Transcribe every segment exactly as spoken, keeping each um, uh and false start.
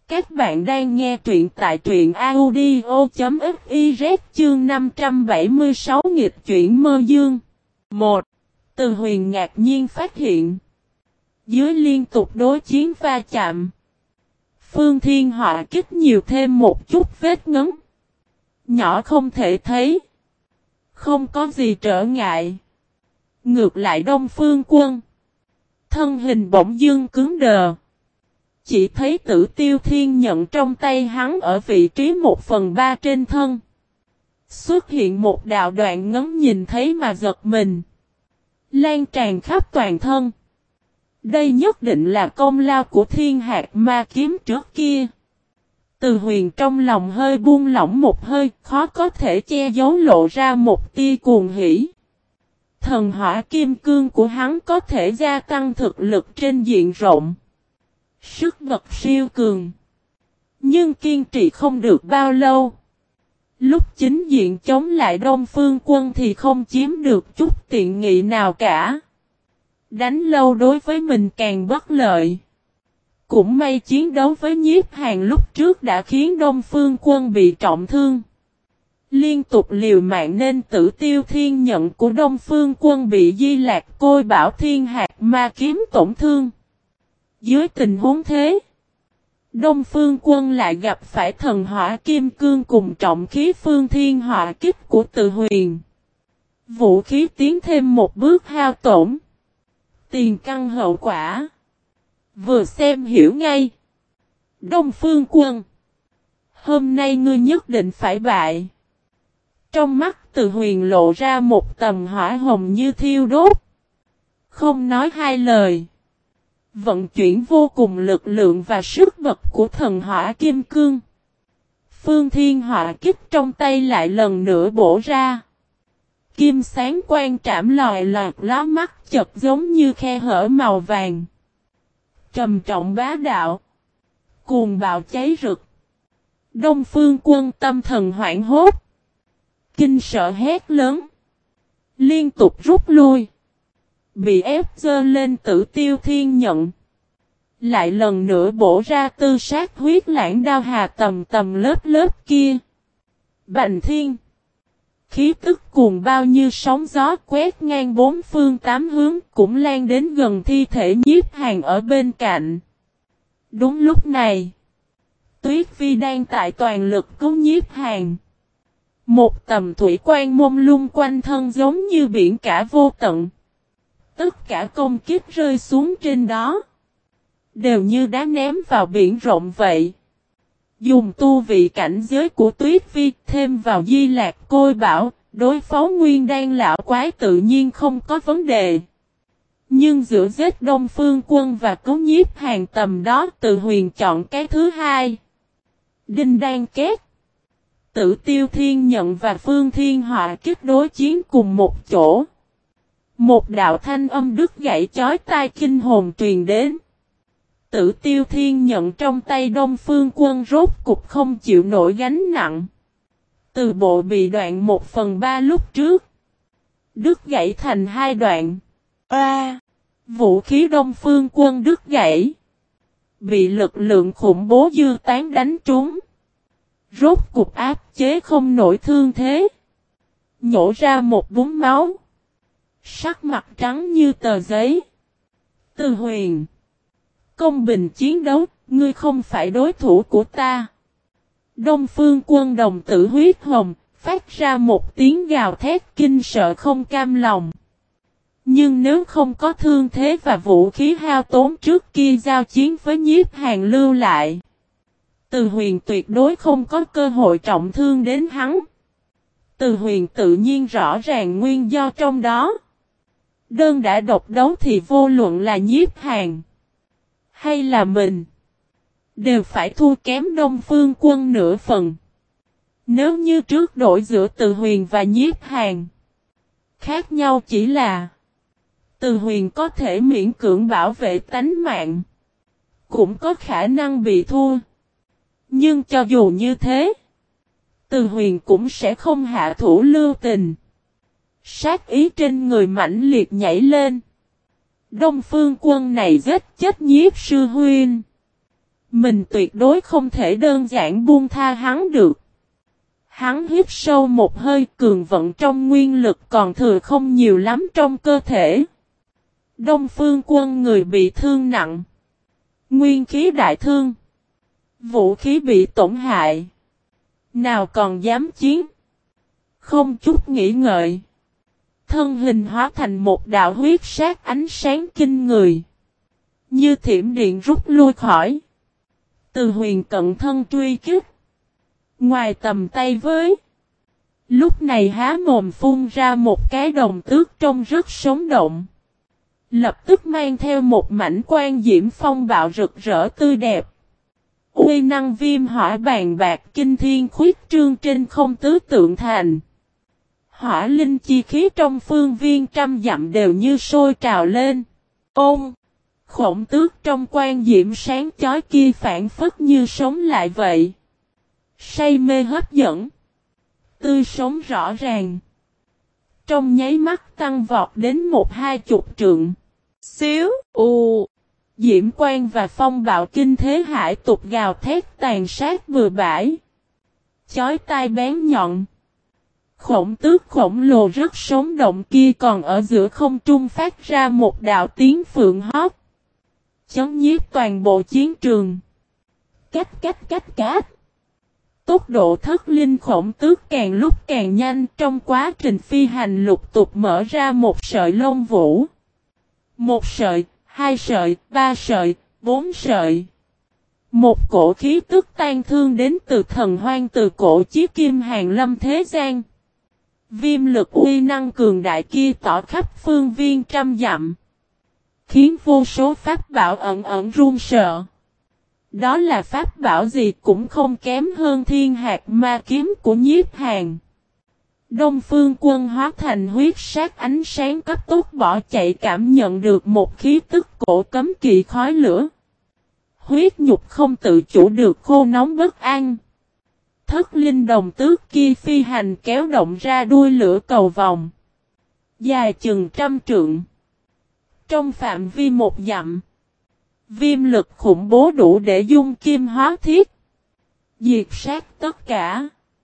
Các bạn đang nghe truyện tại truyện audio.fiz chương năm trăm bảy mươi sáu nghịch chuyển mơ dương. một. Từ Huyền ngạc nhiên phát hiện. Dưới liên tục đối chiến va chạm. Phương Thiên Họa kích nhiều thêm một chút vết ngấn. Nhỏ không thể thấy. Không có gì trở ngại. Ngược lại Đông Phương Quân. Thân hình bỗng dưng cứng đờ. Chỉ thấy Tử Tiêu Thiên Nhận trong tay hắn ở vị trí một phần ba trên thân. Xuất hiện một đạo đoạn ngấn nhìn thấy mà giật mình. Lan tràn khắp toàn thân. Đây nhất định là công lao của Thiên Hạt Ma Kiếm trước kia. Từ Huyền trong lòng hơi buông lỏng một hơi, khó có thể che giấu lộ ra một tia cuồng hỉ. Thần hỏa kim cương của hắn có thể gia tăng thực lực trên diện rộng. Sức bật siêu cường. Nhưng kiên trì không được bao lâu. Lúc chính diện chống lại Đông Phương Quân thì không chiếm được chút tiện nghị nào cả. Đánh lâu đối với mình càng bất lợi. Cũng may chiến đấu với Nhiếp Hàn lúc trước đã khiến Đông Phương Quân bị trọng thương. Liên tục liều mạng nên Tử Tiêu Thiên Nhận của Đông Phương Quân bị Di Lạc Côi Bảo Thiên Hạt Ma Kiếm tổn thương. Dưới tình huống thế, Đông Phương Quân lại gặp phải thần hỏa kim cương cùng trọng khí Phương Thiên Họa kích của Từ Huyền. Vũ khí tiến thêm một bước hao tổn. Tiền căn hậu quả. Vừa xem hiểu ngay. Đông Phương Quân, hôm nay ngươi nhất định phải bại. Trong mắt Từ Huyền lộ ra một tầm hỏa hồng như thiêu đốt. Không nói hai lời. Vận chuyển vô cùng lực lượng và sức bật của thần hỏa kim cương. Phương Thiên Họa kích trong tay lại lần nữa bổ ra. Kim sáng quang trảm lòi lọt ló mắt chật giống như khe hở màu vàng. Trầm trọng bá đạo. Cuồng bạo cháy rực. Đông Phương Quân tâm thần hoảng hốt. Kinh sợ hét lớn. Liên tục rút lui. Bị ép dơ lên Tử Tiêu Thiên Nhận. Lại lần nữa bổ ra tư sát huyết lãng đao hà tầm tầm lớp lớp kia. Bành thiên. Khí tức cuồng bao như sóng gió quét ngang bốn phương tám hướng cũng lan đến gần thi thể Nhiếp Hàn ở bên cạnh. Đúng lúc này. Tuyết Phi đang tại toàn lực cứu Nhiếp Hàn. Một tầm thủy quan mông lung quanh thân giống như biển cả vô tận. Tất cả công kích rơi xuống trên đó. Đều như đá ném vào biển rộng vậy. Dùng tu vị cảnh giới của Tuyết Phi thêm vào Di Lạc Côi Bảo, đối phó nguyên đan lão quái tự nhiên không có vấn đề. Nhưng giữa giết Đông Phương Quân và cứu Nhiếp Hàn tầm đó Từ Huyền chọn cái thứ hai. Đinh đan két. Tử Tiêu Thiên Nhận và Phương Thiên Họa kích đối chiến cùng một chỗ. Một đạo thanh âm đứt gãy chói tai kinh hồn truyền đến. Tử Tiêu Thiên Nhận trong tay Đông Phương Quân rốt cục không chịu nổi gánh nặng. Từ bộ bị đoạn một phần ba lúc trước. Đứt gãy thành hai đoạn. A! À, vũ khí Đông Phương Quân đứt gãy. Bị lực lượng khủng bố dư tán đánh trúng. Rốt cục áp chế không nổi thương thế. Nhổ ra một búng máu. Sắc mặt trắng như tờ giấy. Từ Huyền, công bình chiến đấu, ngươi không phải đối thủ của ta. Đông Phương Quân đồng tử huyết hồng, phát ra một tiếng gào thét kinh sợ không cam lòng. Nhưng nếu không có thương thế và vũ khí hao tốn trước kia giao chiến với Nhiếp Hàn lưu lại, Từ Huyền tuyệt đối không có cơ hội trọng thương đến hắn. Từ Huyền tự nhiên rõ ràng nguyên do trong đó. Đơn đã độc đấu thì vô luận là Nhiếp Hàn hay là mình, đều phải thua kém Đông Phương Quân nửa phần. Nếu như trước đổi giữa Từ Huyền và Nhiếp Hàn, khác nhau chỉ là Từ Huyền có thể miễn cưỡng bảo vệ tánh mạng, cũng có khả năng bị thua. Nhưng cho dù như thế, Từ Huyền cũng sẽ không hạ thủ lưu tình. Sát ý trên người mãnh liệt nhảy lên. Đông Phương Quân này giết chết Nhiếp sư huynh. Mình tuyệt đối không thể đơn giản buông tha hắn được. Hắn hít sâu một hơi, cường vận trong nguyên lực còn thừa không nhiều lắm trong cơ thể. Đông Phương Quân người bị thương nặng. Nguyên khí đại thương. Vũ khí bị tổn hại. Nào còn dám chiến. Không chút nghĩ ngợi. Thân hình hóa thành một đạo huyết sát ánh sáng kinh người. Như thiểm điện rút lui khỏi. Từ huyền cận thân truy kích. Ngoài tầm tay với. Lúc này há mồm phun ra một cái đồng tước trông rất sống động. Lập tức mang theo một mảnh quan diễm phong bạo rực rỡ tươi đẹp. Uy năng viêm hỏa bàn bạc kinh thiên khuyết trương trên không tứ tượng thành. Hỏa linh chi khí trong phương viên trăm dặm đều như sôi trào lên. Ôm! Khổng tước trong quan diễm sáng chói kia phản phất như sống lại vậy. Say mê hấp dẫn. Tươi sống rõ ràng. Trong nháy mắt tăng vọt đến một hai chục trượng. Xíu, u, diễm quang và phong bạo kinh thế hải tục gào thét tàn sát bừa bãi. Chói tai bén nhọn. Khổng tước khổng lồ rất sống động kia còn ở giữa không trung phát ra một đạo tiếng phượng hót. Chấn nhiếp toàn bộ chiến trường. Cách cách cách cách. Tốc độ thất linh khổng tước càng lúc càng nhanh, trong quá trình phi hành lục tục mở ra một sợi lông vũ. Một sợi, hai sợi, ba sợi, bốn sợi. Một cổ khí tức tan thương đến từ thần hoang từ cổ chí kim hàng lâm thế gian. Viêm lực uy năng cường đại kia tỏ khắp phương viên trăm dặm. Khiến vô số pháp bảo ẩn ẩn run sợ. Đó là pháp bảo gì cũng không kém hơn thiên hạt ma kiếm của Nhiếp Hàn. Đông Phương Quân hóa thành huyết sát ánh sáng cấp tốc bỏ chạy, cảm nhận được một khí tức cổ cấm kỵ khói lửa. Huyết nhục không tự chủ được khô nóng bất an. Thất linh đồng tước kia phi hành kéo động ra đuôi lửa cầu vòng. Dài chừng trăm trượng. Trong phạm vi một dặm. Viêm lực khủng bố đủ để dung kim hóa thiết. Diệt sát tất cả.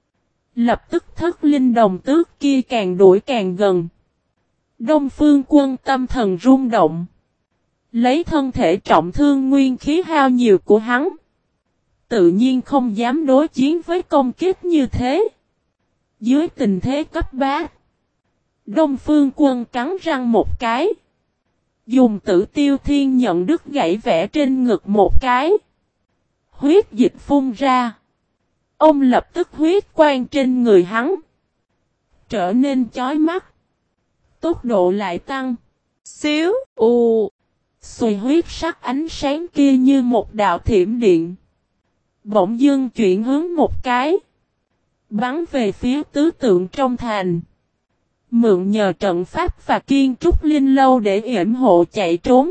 Lập tức thất linh đồng tước kia càng đuổi càng gần. Đông Phương Quân tâm thần rung động. Lấy thân thể trọng thương nguyên khí hao nhiều của hắn. Tự nhiên không dám đối chiến với công kích như thế. Dưới tình thế cấp bá. Đông Phương Quân cắn răng một cái. Dùng Tử Tiêu Thiên Nhận đứt gãy vẽ trên ngực một cái. Huyết dịch phun ra. Ông lập tức huyết quang trên người hắn. Trở nên chói mắt. Tốc độ lại tăng. Xíu, u. Xùi huyết sắc ánh sáng kia như một đạo thiểm điện. Bỗng dưng chuyển hướng một cái. Bắn về phía tứ tượng trong thành. Mượn nhờ trận pháp và kiên trúc linh lâu để yểm hộ chạy trốn.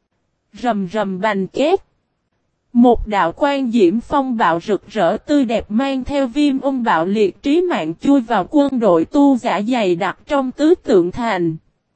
Rầm rầm bành két. Một đạo quan diễm phong bạo rực rỡ tươi đẹp mang theo viêm ung bạo liệt trí mạng chui vào quân đội tu giả dày đặc trong tứ tượng thành.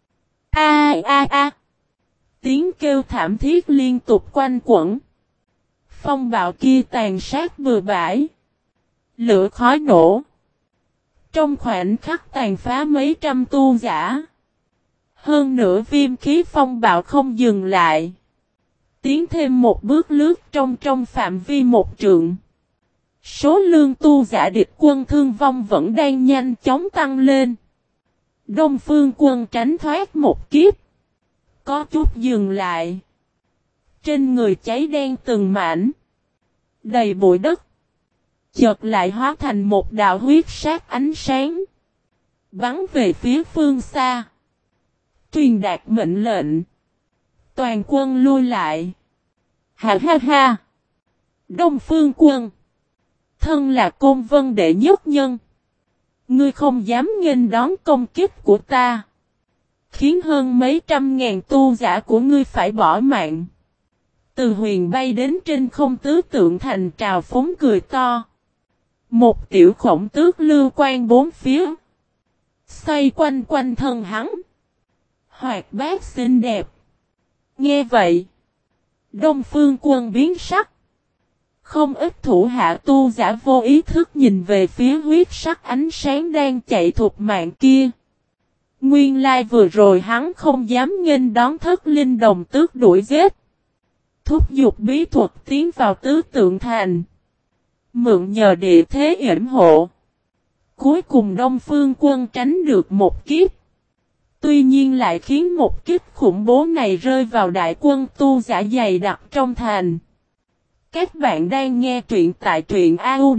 A a a. Tiếng kêu thảm thiết liên tục quanh quẩn. Phong bạo kia tàn sát bừa bãi. Lửa khói nổ. Trong khoảnh khắc tàn phá mấy trăm tu giả. Hơn nữa viêm khí phong bạo không dừng lại. Tiến thêm một bước lướt trong trong phạm vi một trượng. Số lương tu giả địch quân thương vong vẫn đang nhanh chóng tăng lên. Đông Phương Quân tránh thoát một kiếp. Có chút dừng lại. Trên người cháy đen từng mảnh. Đầy bụi đất. Chợt lại hóa thành một đạo huyết sát ánh sáng. Bắn về phía phương xa. Truyền đạt mệnh lệnh. Toàn quân lui lại. Ha ha ha. Đông Phương Quân. Thân là Côn Vân đệ nhất nhân. Ngươi không dám nghênh đón công kích của ta. Khiến hơn mấy trăm ngàn tu giả của ngươi phải bỏ mạng. Từ huyền bay đến trên không tứ tượng thành trào phúng cười to. Một tiểu khổng tước lưu quan bốn phía. Xoay quanh quanh thân hắn. Hoạt bát xinh đẹp. Nghe vậy. Đông Phương Quân biến sắc. Không ít thủ hạ tu giả vô ý thức nhìn về phía huyết sắc ánh sáng đang chạy thục mạng kia. Nguyên lai vừa rồi hắn không dám nghênh đón Thất Linh Đồng Tước đuổi giết. Thúc giục bí thuật tiến vào tứ tượng thành. Mượn nhờ địa thế yểm hộ. Cuối cùng Đông Phương Quân tránh được một kiếp. Tuy nhiên lại khiến một kiếp khủng bố này rơi vào đại quân tu giả dày đặc trong thành. Các bạn đang nghe truyện tại truyện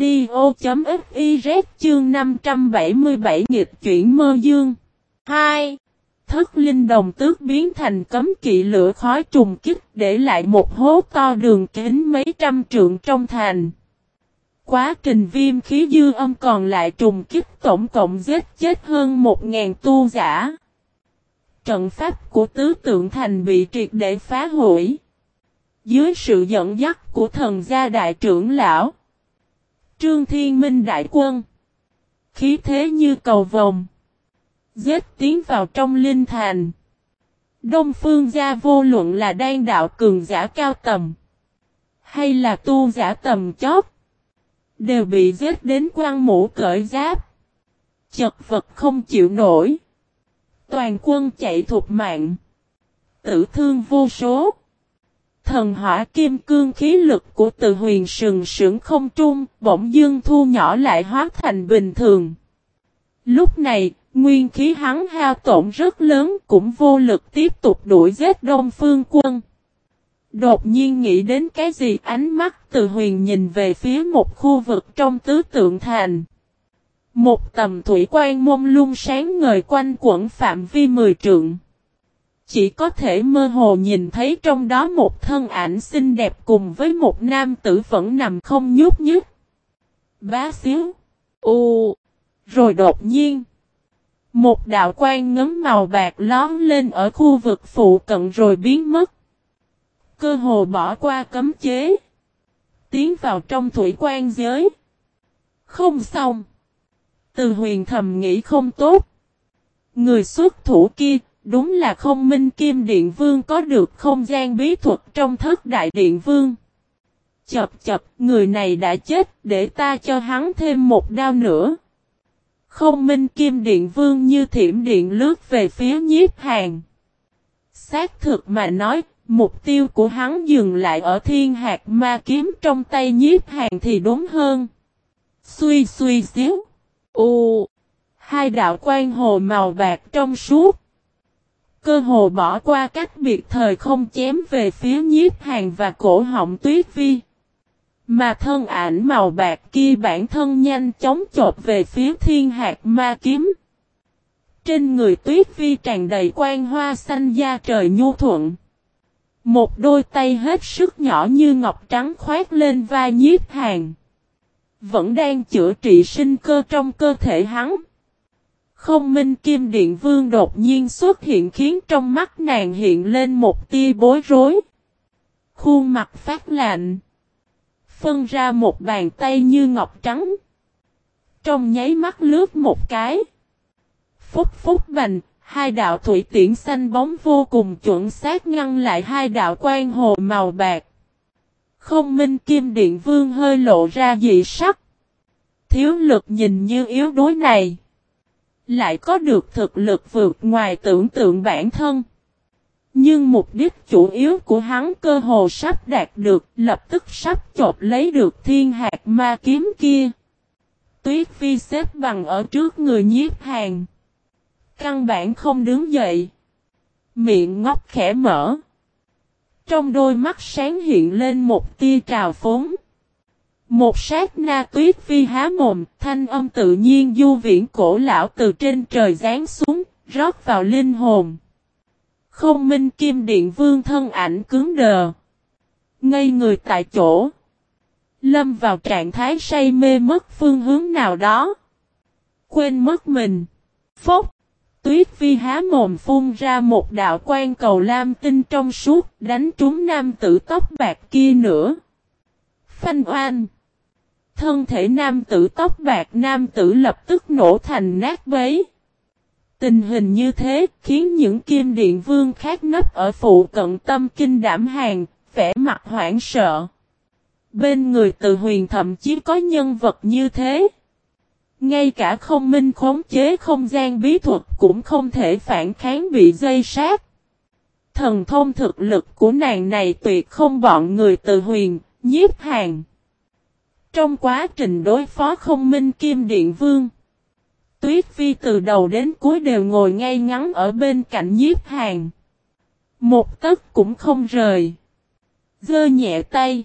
audio.fiz chương năm trăm bảy mươi bảy nghịch chuyển mơ dương. hai. Thất Linh Đồng Tước biến thành cấm kỵ lửa khói trùng kích để lại một hố to đường kính mấy trăm trượng trong thành. Quá trình viêm khí dư âm còn lại trùng kích tổng cộng giết chết hơn một nghìn tu giả. Trận pháp của tứ tượng thành bị triệt để phá hủy. Dưới sự dẫn dắt của thần gia đại trưởng lão, Trương Thiên Minh đại quân, khí thế như cầu vồng, giết tiến vào trong linh thành. Đông Phương gia vô luận là đan đạo cường giả cao tầm, hay là tu giả tầm chót, đều bị giết đến quăng mũ cởi giáp, chật vật không chịu nổi. Toàn quân chạy thục mạng, tử thương vô số. Thần hỏa kim cương khí lực của Từ Huyền sừng sững không trung, bỗng dưng thu nhỏ lại hóa thành bình thường. Lúc này, nguyên khí hắn hao tổn rất lớn, cũng vô lực tiếp tục đuổi giết Đông Phương Quân. Đột nhiên nghĩ đến cái gì, ánh mắt Từ Huyền nhìn về phía một khu vực trong tứ tượng thành. Một tầm thủy quan mông lung sáng ngời quanh quẩn phạm vi mười trượng. Chỉ có thể mơ hồ nhìn thấy trong đó một thân ảnh xinh đẹp cùng với một nam tử vẫn nằm không nhúc nhích. Bá xíu. U. Rồi đột nhiên, một đạo quang ngấm màu bạc lóm lên ở khu vực phụ cận rồi biến mất. Cơ hồ bỏ qua cấm chế, tiến vào trong thủy quan giới. Không xong. Từ Huyền thầm nghĩ không tốt. Người xuất thủ kia, đúng là không Minh Kim Điện Vương có được không gian bí thuật trong Thất Đại Điện Vương. Chập chập, người này đã chết, để ta cho hắn thêm một đao nữa. Không Minh Kim Điện Vương như thiểm điện lướt về phía Nhiếp Hàn. Xác thực mà nói, mục tiêu của hắn dừng lại ở thiên hạt ma kiếm trong tay Nhiếp Hàn thì đúng hơn. Xuy xuy xíu. U. Hai đạo quan hồ màu bạc trong suốt. Cơ hồ bỏ qua cách biệt thời không chém về phía Nhiếp Hàn và cổ họng Tuyết Vi. Mà thân ảnh màu bạc kia bản thân nhanh chóng chộp về phía thiên hạt ma kiếm. Trên người Tuyết Vi tràn đầy quang hoa xanh da trời nhu thuận. Một đôi tay hết sức nhỏ như ngọc trắng khoét lên vai Nhiếp Hàn. Vẫn đang chữa trị sinh cơ trong cơ thể hắn. Không Minh Kim Điện Vương đột nhiên xuất hiện khiến trong mắt nàng hiện lên một tia bối rối. Khuôn mặt phát lạnh. Phân ra một bàn tay như ngọc trắng. Trong nháy mắt lướt một cái. Phúc phúc bành, hai đạo thủy tiễn xanh bóng vô cùng chuẩn xác ngăn lại hai đạo quang hồ màu bạc. Không Minh Kim Điện Vương hơi lộ ra dị sắc. Thiếu lực nhìn như yếu đuối này, lại có được thực lực vượt ngoài tưởng tượng bản thân. Nhưng mục đích chủ yếu của hắn cơ hồ sắp đạt được, lập tức sắp chộp lấy được thiên hạt ma kiếm kia. Tuyết Vi xếp bằng ở trước người Nhiếp Hàn. Căn bản không đứng dậy. Miệng ngốc khẽ mở. Trong đôi mắt sáng hiện lên một tia trào phúng. Một sát na Tuyết Vi há mồm, thanh âm tự nhiên du viễn cổ lão từ trên trời giáng xuống, rót vào linh hồn. Không Minh Kim Điện Vương thân ảnh cứng đờ. Ngây người tại chỗ. Lâm vào trạng thái say mê mất phương hướng nào đó. Quên mất mình. Phốc. Tuyết Vi há mồm phun ra một đạo quang cầu lam tinh trong suốt, đánh trúng nam tử tóc bạc kia nữa. Phanh oan. Thân thể nam tử tóc bạc nam tử lập tức nổ thành nát bấy. Tình hình như thế khiến những Kim Điện Vương khác nấp ở phụ cận tâm kinh đảm hàng, vẻ mặt hoảng sợ. Bên người Từ Huyền thậm chí có nhân vật như thế. Ngay cả không minh khống chế không gian bí thuật cũng không thể phản kháng bị dây sát. Thần thông thực lực của nàng này tuyệt không bọn người Từ Huyền, Nhiếp Hàn. Trong quá trình đối phó không minh Kim Điện Vương, Tuyết Phi từ đầu đến cuối đều ngồi ngay ngắn ở bên cạnh Nhiếp Hàn. Một tấc cũng không rời. Giơ nhẹ tay.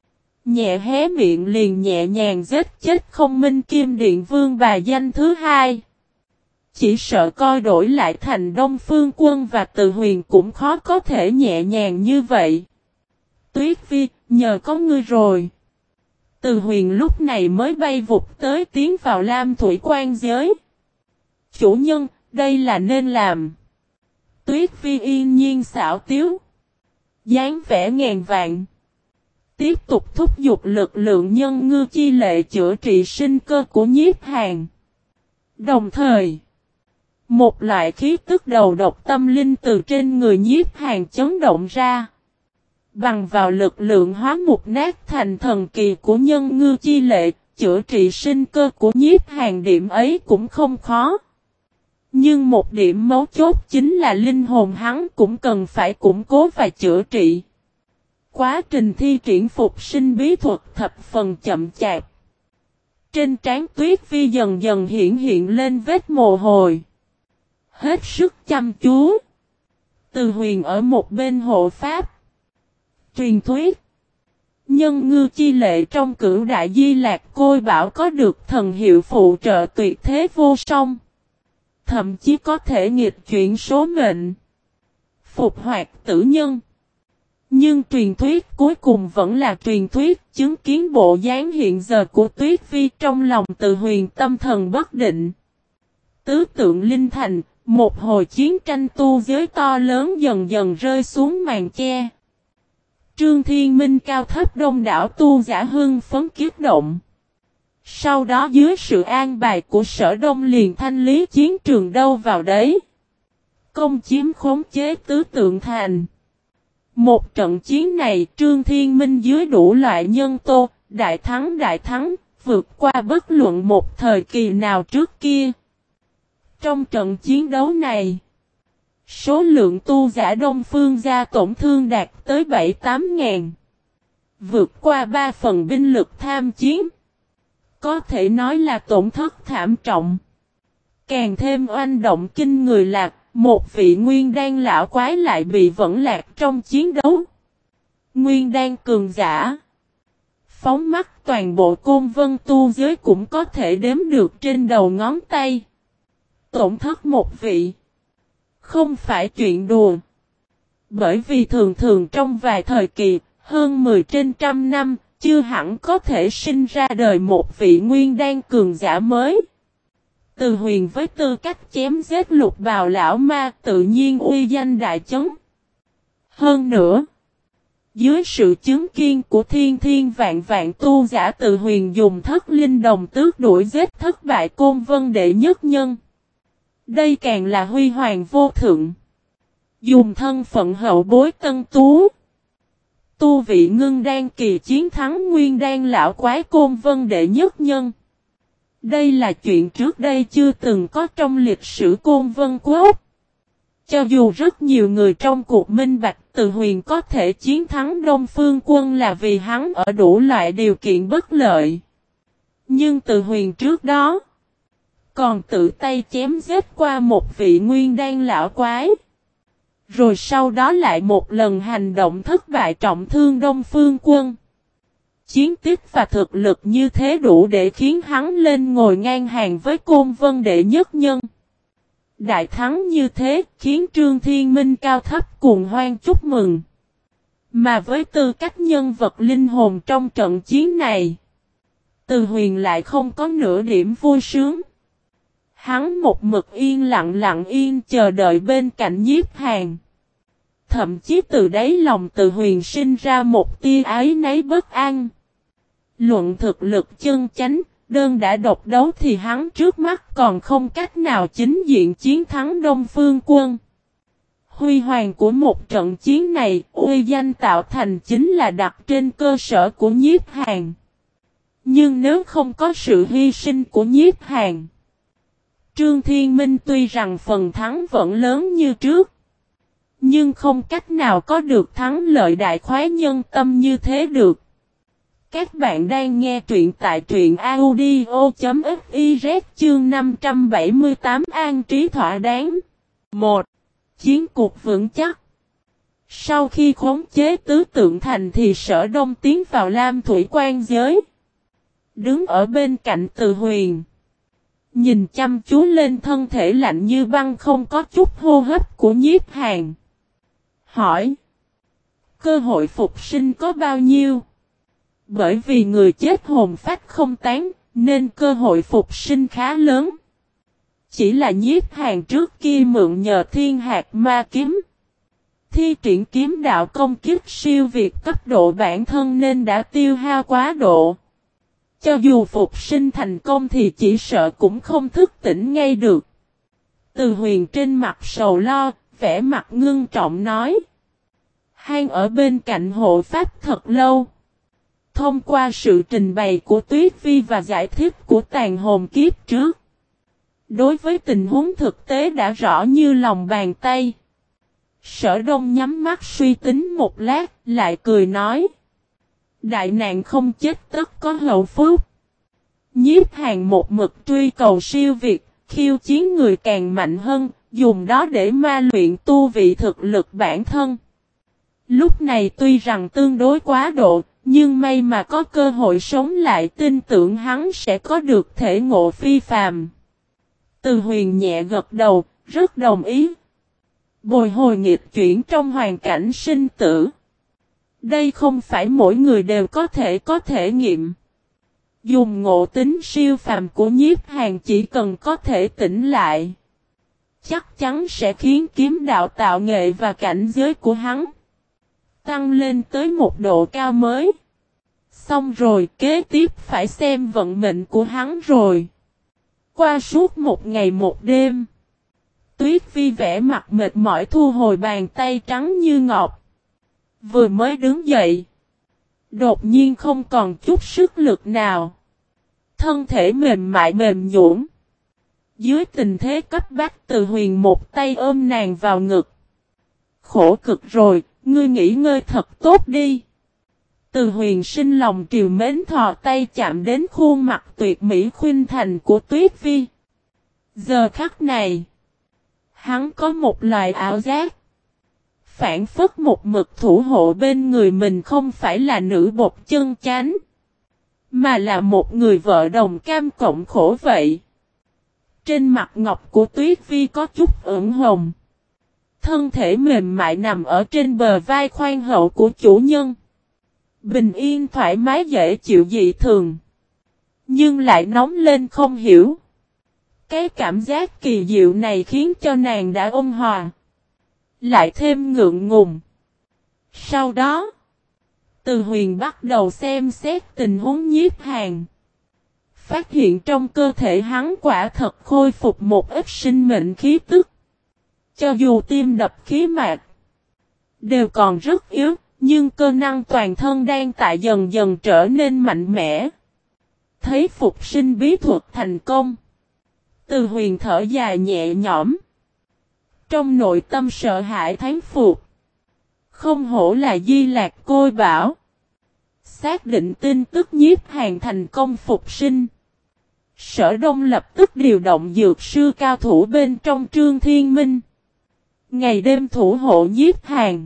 Nhẹ hé miệng liền nhẹ nhàng giết chết không minh Kim Điện Vương bà danh thứ hai. Chỉ sợ coi đổi lại thành Đông Phương Quân và Từ Huyền cũng khó có thể nhẹ nhàng như vậy. Tuyết Phi, nhờ có ngươi rồi. Từ Huyền lúc này mới bay vụt tới tiến vào Lam Thủy Quan giới. Chủ nhân, đây là nên làm. Tuyết Phi yên nhiên xảo tiếu. dáng vẻ ngàn vạn. Tiếp tục thúc giục lực lượng nhân ngư chi lệ chữa trị sinh cơ của Nhiếp Hàn. Đồng thời, một loại khí tức đầu độc tâm linh từ trên người Nhiếp Hàn chấn động ra. Bằng vào lực lượng hóa mục nát thành thần kỳ của nhân ngư chi lệ, chữa trị sinh cơ của Nhiếp Hàn điểm ấy cũng không khó. Nhưng một điểm mấu chốt chính là linh hồn hắn cũng cần phải củng cố và chữa trị. Quá trình thi triển phục sinh bí thuật thập phần chậm chạp. Trên trán Tuyết Phi dần dần hiện hiện lên vết mồ hôi. Hết sức chăm chú. Từ Huyền ở một bên hộ pháp. Truyền thuyết. Nhân ngư chi lệ trong cửu đại di lạc côi bảo có được thần hiệu phụ trợ tuyệt thế vô song. Thậm chí có thể nghịch chuyển số mệnh. Phục hoạt tử nhân. Nhưng truyền thuyết cuối cùng vẫn là truyền thuyết, chứng kiến bộ dáng hiện giờ của Tuyết Phi trong lòng Từ Huyền tâm thần bất định. Tứ tượng linh thành, một hồi chiến tranh tu giới to lớn dần dần rơi xuống màn che. Trương Thiên Minh cao thấp đông đảo tu giả hưng phấn kiết động. Sau đó dưới sự an bài của Sở Đông liền thanh lý chiến trường đâu vào đấy. Công chiếm khống chế tứ tượng thành. Một trận chiến này Trương Thiên Minh dưới đủ loại nhân tố, đại thắng đại thắng, vượt qua bất luận một thời kỳ nào trước kia. Trong trận chiến đấu này, số lượng tu giả Đông Phương gia tổn thương đạt tới bảy tám ngàn. Vượt qua ba phần binh lực tham chiến. Có thể nói là tổn thất thảm trọng. Càng thêm oanh động kinh người là một vị nguyên đan lão quái lại bị vẫn lạc trong chiến đấu. Nguyên đan cường giả. Phóng mắt toàn bộ Côn Vân tu giới cũng có thể đếm được trên đầu ngón tay. Tổn thất một vị. Không phải chuyện đùa. Bởi vì thường thường trong vài thời kỳ, hơn mười trên trăm năm, chưa hẳn có thể sinh ra đời một vị nguyên đan cường giả mới. Từ Huyền với tư cách chém giết lục bào lão ma tự nhiên uy danh đại chấn. Hơn nữa, dưới sự chứng kiến của thiên thiên vạn vạn tu giả Từ Huyền dùng thất linh đồng tước đuổi giết thất bại Côn Vân đệ nhất nhân. Đây càng là huy hoàng vô thượng. Dùng thân phận hậu bối tân tú. Tu vị ngưng đan kỳ chiến thắng nguyên đan lão quái Côn Vân đệ nhất nhân. Đây là chuyện trước đây chưa từng có trong lịch sử Côn Vân Quốc. Cho dù rất nhiều người trong cuộc minh bạch Từ Huyền có thể chiến thắng Đông Phương Quân là vì hắn ở đủ loại điều kiện bất lợi. Nhưng Từ Huyền trước đó còn tự tay chém giết qua một vị nguyên đan lão quái. Rồi sau đó lại một lần hành động thất bại trọng thương Đông Phương Quân. Chiến tích và thực lực như thế đủ để khiến hắn lên ngồi ngang hàng với Côn Vân đệ nhất nhân. Đại thắng như thế khiến Trương Thiên Minh cao thấp cuồng hoan chúc mừng. Mà với tư cách nhân vật linh hồn trong trận chiến này, Từ Huyền lại không có nửa điểm vui sướng. Hắn một mực yên lặng lặng yên chờ đợi bên cạnh Nhiếp Hàn. Thậm chí từ đáy lòng Từ Huyền sinh ra một tia áy náy bất an. Luận thực lực chân chánh, đơn đã độc đấu thì hắn trước mắt còn không cách nào chính diện chiến thắng Đông Phương Quân. Huy hoàng của một trận chiến này, uy danh tạo thành chính là đặt trên cơ sở của Nhiếp Hàn. Nhưng nếu không có sự hy sinh của Nhiếp Hàn, Trương Thiên Minh tuy rằng phần thắng vẫn lớn như trước, nhưng không cách nào có được thắng lợi đại khoái nhân tâm như thế được. Các bạn đang nghe truyện tại truyện audio.fiz chương năm trăm bảy mươi tám an trí thỏa đáng. một. Chiến cuộc vững chắc. Sau khi khống chế tứ tượng thành thì Sở Đông tiến vào Lam Thủy Quan giới. Đứng ở bên cạnh Từ Huyền, nhìn chăm chú lên thân thể lạnh như băng không có chút hô hấp của Nhiếp Hàn. Hỏi: cơ hội phục sinh có bao nhiêu? Bởi vì người chết hồn phách không tán, nên cơ hội phục sinh khá lớn. Chỉ là Nhiếp Hàn trước kia mượn nhờ thiên hạt ma kiếm, thi triển kiếm đạo công kích siêu việt cấp độ bản thân nên đã tiêu hao quá độ. Cho dù phục sinh thành công thì chỉ sợ cũng không thức tỉnh ngay được. Từ Huyền trên mặt sầu lo, vẻ mặt ngưng trọng nói: Hàn ở bên cạnh hộ pháp thật lâu. Thông qua sự trình bày của Tuyết Vi và giải thích của tàn hồn kiếp trước, đối với tình huống thực tế đã rõ như lòng bàn tay. Sở Đông nhắm mắt suy tính một lát, lại cười nói: đại nạn không chết tất có hậu phúc. Nhiếp Hàn một mực truy cầu siêu việt, khiêu chiến người càng mạnh hơn, dùng đó để ma luyện tu vị thực lực bản thân. Lúc này tuy rằng tương đối quá độ, nhưng may mà có cơ hội sống lại, tin tưởng hắn sẽ có được thể ngộ phi phàm. Từ Huyền nhẹ gật đầu, rất đồng ý. Bồi hồi nghịch chuyển trong hoàn cảnh sinh tử, đây không phải mỗi người đều có thể có thể nghiệm. Dùng ngộ tính siêu phàm của Nhiếp Hàn chỉ cần có thể tỉnh lại, chắc chắn sẽ khiến kiếm đạo tạo nghệ và cảnh giới của hắn tăng lên tới một độ cao mới. Xong rồi, kế tiếp phải xem vận mệnh của hắn rồi. Qua suốt một ngày một đêm, Tuyết Vi vẽ mặt mệt mỏi thu hồi bàn tay trắng như ngọc. Vừa mới đứng dậy, đột nhiên không còn chút sức lực nào. Thân thể mềm mại mềm nhũn. Dưới tình thế cấp bách, Từ Huyền một tay ôm nàng vào ngực. Khổ cực rồi, ngươi nghỉ ngơi thật tốt đi. Từ Huyền sinh lòng triều mến thò tay chạm đến khuôn mặt tuyệt mỹ khuynh thành của Tuyết Vi. Giờ khắc này, hắn có một loại ảo giác. Phản phất một mực thủ hộ bên người mình không phải là nữ bột chân chánh, mà là một người vợ đồng cam cộng khổ vậy. Trên mặt ngọc của Tuyết Vi có chút ửng hồng. Thân thể mềm mại nằm ở trên bờ vai khoan hậu của chủ nhân. Bình yên thoải mái dễ chịu dị thường. Nhưng lại nóng lên không hiểu. Cái cảm giác kỳ diệu này khiến cho nàng đã ôn hòa, lại thêm ngượng ngùng. Sau đó, Từ Huyền bắt đầu xem xét tình huống Nhiếp Hàn. Phát hiện trong cơ thể hắn quả thật khôi phục một ít sinh mệnh khí tức. Cho dù tim đập khí mạch đều còn rất yếu, nhưng cơ năng toàn thân đang tại dần dần trở nên mạnh mẽ. Thấy phục sinh bí thuật thành công, Từ Huyền thở dài nhẹ nhõm. Trong nội tâm sợ hãi thán phục. Không hổ là Di Lạc Côi Bảo. Xác định tin tức Nhiếp Hàn thành công phục sinh, Sở Đông lập tức điều động dược sư cao thủ bên trong Trương Thiên Minh, ngày đêm thủ hộ Nhiếp Hàn.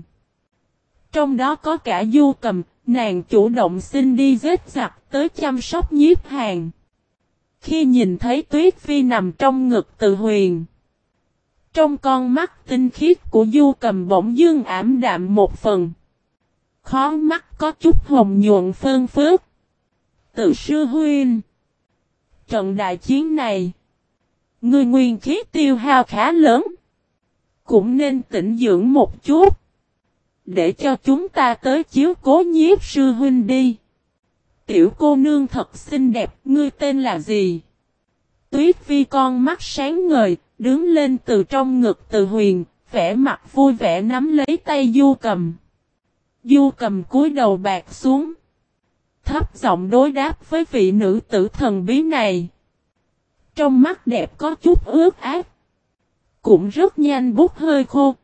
Trong đó có cả Du Cầm, nàng chủ động xin đi giết giặc tới chăm sóc Nhiếp Hàn. Khi nhìn thấy Tuyết Vi nằm trong ngực Từ Huyền, trong con mắt tinh khiết của Du Cầm bỗng dưng ảm đạm một phần. Khó mắt có chút hồng nhuận phơn phớt. Từ sư huynh, trận đại chiến này, người nguyên khí tiêu hao khá lớn. Cũng nên tĩnh dưỡng một chút, để cho chúng ta tới chiếu cố Nhiếp sư huynh đi. Tiểu cô nương thật xinh đẹp, ngươi tên là gì? Tuyết Vi con mắt sáng ngời, đứng lên từ trong ngực Từ Huyền, vẻ mặt vui vẻ nắm lấy tay Du Cầm. Du Cầm cúi đầu bạc xuống. Thấp giọng đối đáp với vị nữ tử thần bí này. Trong mắt đẹp có chút ướt át. Cũng rất nhanh bút hơi khô.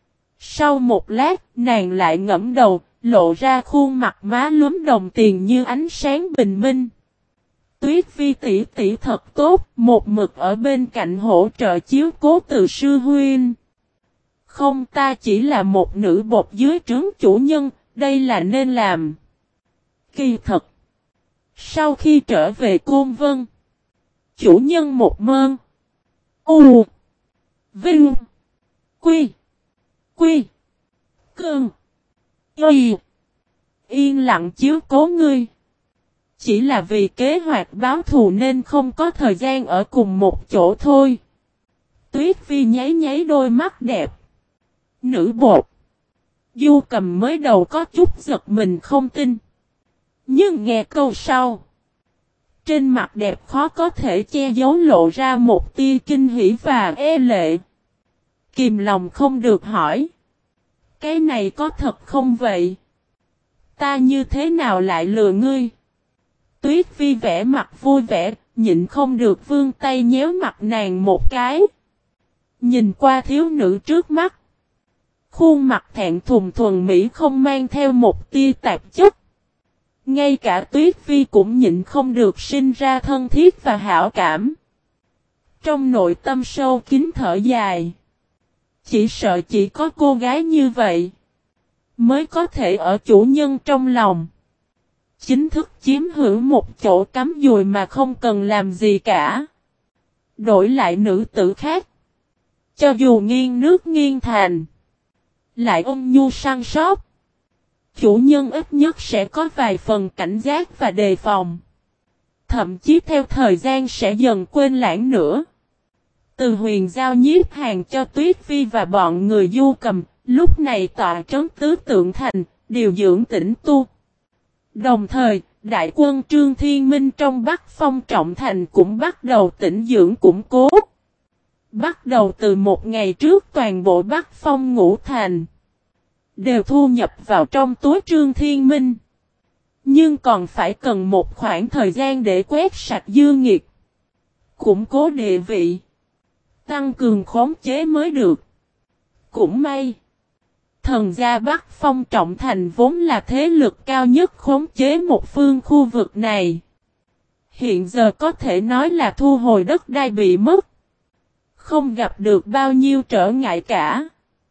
Sau một lát, nàng lại ngẫm đầu, lộ ra khuôn mặt má lúm đồng tiền như ánh sáng bình minh. Tuyết Phi tỷ tỷ thật tốt, một mực ở bên cạnh hỗ trợ chiếu cố từ sư huynh. Không, ta chỉ là một nữ bột dưới trướng chủ nhân, đây là nên làm. Kỳ thật. Sau khi trở về Côn Vân, chủ nhân một mơn. U. Vinh. Quy. Quy. Cơn. Y. Yên lặng chiếu cố ngươi. Chỉ là vì kế hoạch báo thù nên không có thời gian ở cùng một chỗ thôi. Tuyết Phi nháy nháy đôi mắt đẹp. Nữ bột. Du Cầm mới đầu có chút giật mình không tin. Nhưng nghe câu sau. Trên mặt đẹp khó có thể che giấu lộ ra một tia kinh hỉ và e lệ. Kìm lòng không được hỏi. Cái này có thật không vậy? Ta như thế nào lại lừa ngươi? Tuyết Phi vẽ mặt vui vẻ, nhịn không được vươn tay nhéo mặt nàng một cái. Nhìn qua thiếu nữ trước mắt. Khuôn mặt thẹn thùng thuần mỹ không mang theo một tia tạp chất. Ngay cả Tuyết Phi cũng nhịn không được sinh ra thân thiết và hảo cảm. Trong nội tâm sâu kín thở dài. Chỉ sợ chỉ có cô gái như vậy mới có thể ở chủ nhân trong lòng. Chính thức chiếm hữu một chỗ cắm dùi mà không cần làm gì cả. Đổi lại nữ tử khác. Cho dù nghiêng nước nghiêng thành. Lại ôn nhu săn sóc. Chủ nhân ít nhất sẽ có vài phần cảnh giác và đề phòng. Thậm chí theo thời gian sẽ dần quên lãng nữa. Từ Huyền giao nhiếp hàng cho Tuyết Phi và bọn người Du Cầm. Lúc này tọa trấn tứ tượng thành, điều dưỡng tĩnh tu. Đồng thời, đại quân Trương Thiên Minh trong Bắc Phong Trọng Thành cũng bắt đầu tĩnh dưỡng củng cố. Bắt đầu từ một ngày trước toàn bộ Bắc Phong Ngũ Thành đều thu nhập vào trong túi Trương Thiên Minh. Nhưng còn phải cần một khoảng thời gian để quét sạch dư nghiệt, củng cố địa vị, tăng cường khống chế mới được. Cũng may, thần gia Bắc Phong Trọng Thành vốn là thế lực cao nhất khống chế một phương khu vực này. Hiện giờ có thể nói là thu hồi đất đai bị mất. Không gặp được bao nhiêu trở ngại cả.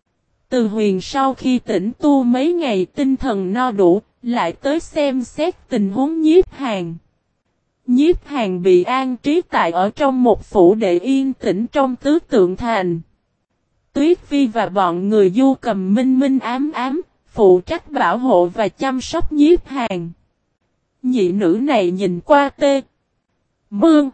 Từ Huyền sau khi tĩnh tu mấy ngày tinh thần no đủ, lại tới xem xét tình huống Nhiếp Hàn. Nhiếp Hàn bị an trí tại ở trong một phủ đệ yên tĩnh trong tứ tượng thành. Tuyết Phi và bọn người Du Cầm minh minh ám ám, phụ trách bảo hộ và chăm sóc Nhiếp Hàn. Nhị nữ này nhìn qua tê. Mương.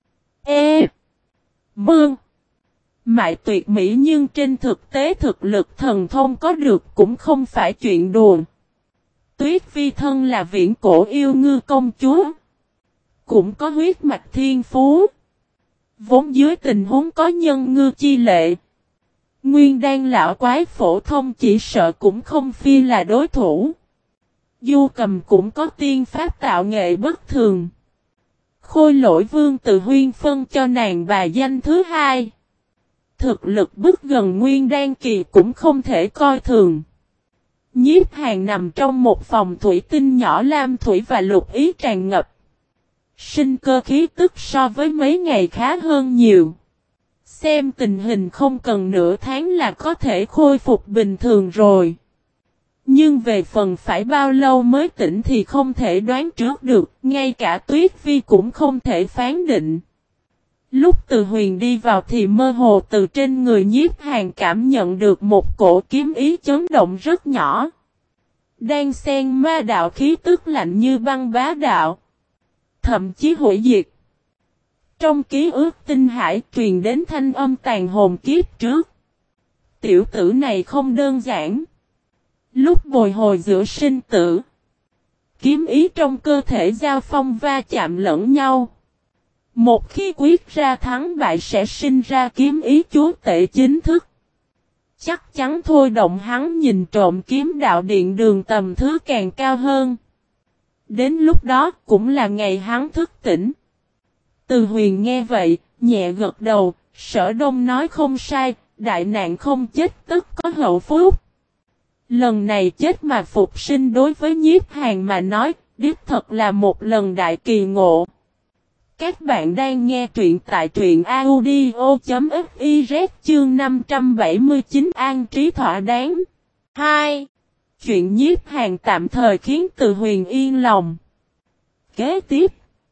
E. Mương. Mại tuyệt mỹ nhưng trên thực tế thực lực thần thông có được cũng không phải chuyện đùa. Tuyết Phi thân là viễn cổ yêu ngư công chúa. Cũng có huyết mạch thiên phú. Vốn dưới tình huống có nhân ngư chi lệ. Nguyên đan lão quái phổ thông chỉ sợ cũng không phi là đối thủ. Du Cầm cũng có tiên pháp tạo nghệ bất thường. Khôi Lỗi Vương từ Huyên phân cho nàng bà danh thứ hai. Thực lực bước gần nguyên đan kỳ cũng không thể coi thường. Nhiếp Hàn nằm trong một phòng thủy tinh nhỏ lam thủy và lục ý tràn ngập. Sinh cơ khí tức so với mấy ngày khá hơn nhiều. Xem tình hình không cần nửa tháng là có thể khôi phục bình thường rồi. Nhưng về phần phải bao lâu mới tỉnh thì không thể đoán trước được, ngay cả Tuyết Phi cũng không thể phán định. Lúc Từ Huyền đi vào thì mơ hồ từ trên người Nhiếp Hàn cảm nhận được một cổ kiếm ý chấn động rất nhỏ. Đang xen ma đạo khí tức lạnh như băng bá đạo. Thậm chí hủy diệt. Trong ký ức tinh hải truyền đến thanh âm tàn hồn kiếp trước. Tiểu tử này không đơn giản. Lúc bồi hồi giữa sinh tử. Kiếm ý trong cơ thể giao phong va chạm lẫn nhau. Một khi quyết ra thắng bại sẽ sinh ra kiếm ý chúa tể chính thức. chắc chắn thôi động hắn nhìn trộm kiếm đạo điện đường tầm thứ càng cao hơn. Đến lúc đó cũng là ngày hắn thức tỉnh. Từ Huyền nghe vậy, nhẹ gật đầu, Sở Đông nói không sai, đại nạn không chết tất có hậu phúc. Lần này chết mà phục sinh đối với Nhiếp Hàn mà nói, đích thật là một lần đại kỳ ngộ. Các bạn đang nghe truyện tại truyện audio.fiz chương năm trăm bảy mươi chín an trí thỏa đáng. hai. Chuyện Nhiếp Hàn tạm thời khiến Từ Huyền yên lòng. Kế tiếp,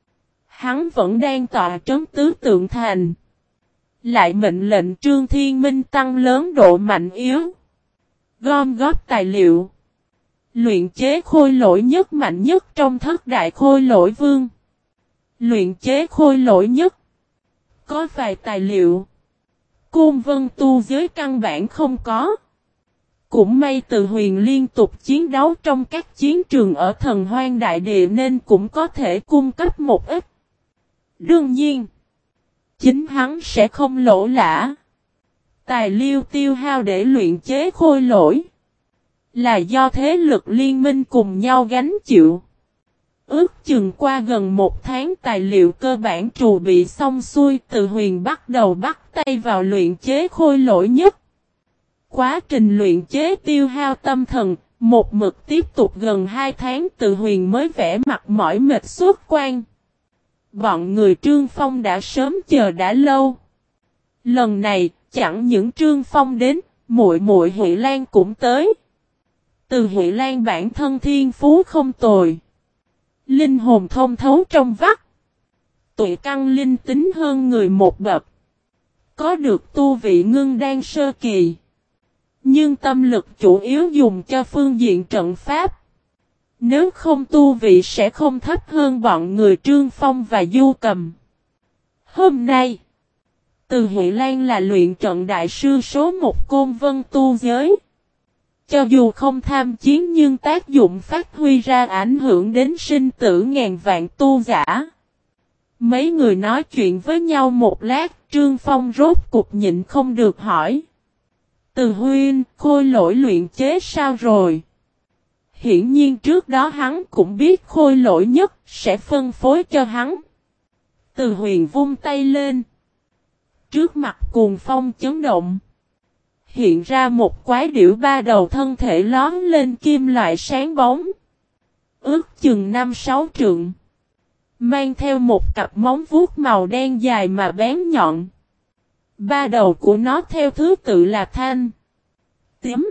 hắn vẫn đang tọa trấn tứ tượng thành. Lại mệnh lệnh Trương Thiên Minh tăng lớn độ mạnh yếu. Gom góp tài liệu. Luyện chế khôi lỗi nhất mạnh nhất trong thất đại khôi lỗi vương. Luyện chế khôi lỗi nhất. Có vài tài liệu. Côn Vân tu giới căn bản không có. Cũng may Từ Huyền liên tục chiến đấu trong các chiến trường ở Thần Hoang Đại Địa nên cũng có thể cung cấp một ít. Đương nhiên, chính hắn sẽ không lỗ lã. Tài liệu tiêu hao để luyện chế khôi lỗi là do thế lực liên minh cùng nhau gánh chịu. Ước chừng qua gần một tháng tài liệu cơ bản trù bị xong xuôi, Từ Huyền bắt đầu bắt tay vào luyện chế khôi lỗi nhất. Quá trình luyện chế tiêu hao tâm thần, một mực tiếp tục gần hai tháng Từ Huyền mới vẽ mặt mỏi mệt xuất quan. Bọn người Trương Phong đã sớm chờ đã lâu. Lần này, chẳng những Trương Phong đến, muội muội Huệ Lan cũng tới. Từ Huệ Lan bản thân thiên phú không tồi. Linh hồn thông thấu trong vắt. Tuệ căn linh tính hơn người một bậc. Có được tu vị ngưng đan sơ kỳ. Nhưng tâm lực chủ yếu dùng cho phương diện trận pháp. Nếu không tu vị sẽ không thấp hơn bọn người Trương Phong và Du Cầm. Hôm nay, Từ Huệ Lan là luyện trận đại sư số một Côn Vân tu giới. Cho dù không tham chiến nhưng tác dụng phát huy ra ảnh hưởng đến sinh tử ngàn vạn tu giả. Mấy người nói chuyện với nhau một lát, Trương Phong rốt cục nhịn không được hỏi. Từ Huynh, khôi lỗi luyện chế sao rồi? Hiển nhiên trước đó hắn cũng biết khôi lỗi nhất sẽ phân phối cho hắn. Từ Huyền vung tay lên. Trước mặt cuồng phong chấn động. Hiện ra một quái điểu ba đầu thân thể lón lên kim loại sáng bóng. Ước chừng năm sáu trượng. Mang theo một cặp móng vuốt màu đen dài mà bén nhọn. Ba đầu của nó theo thứ tự là thanh, tím,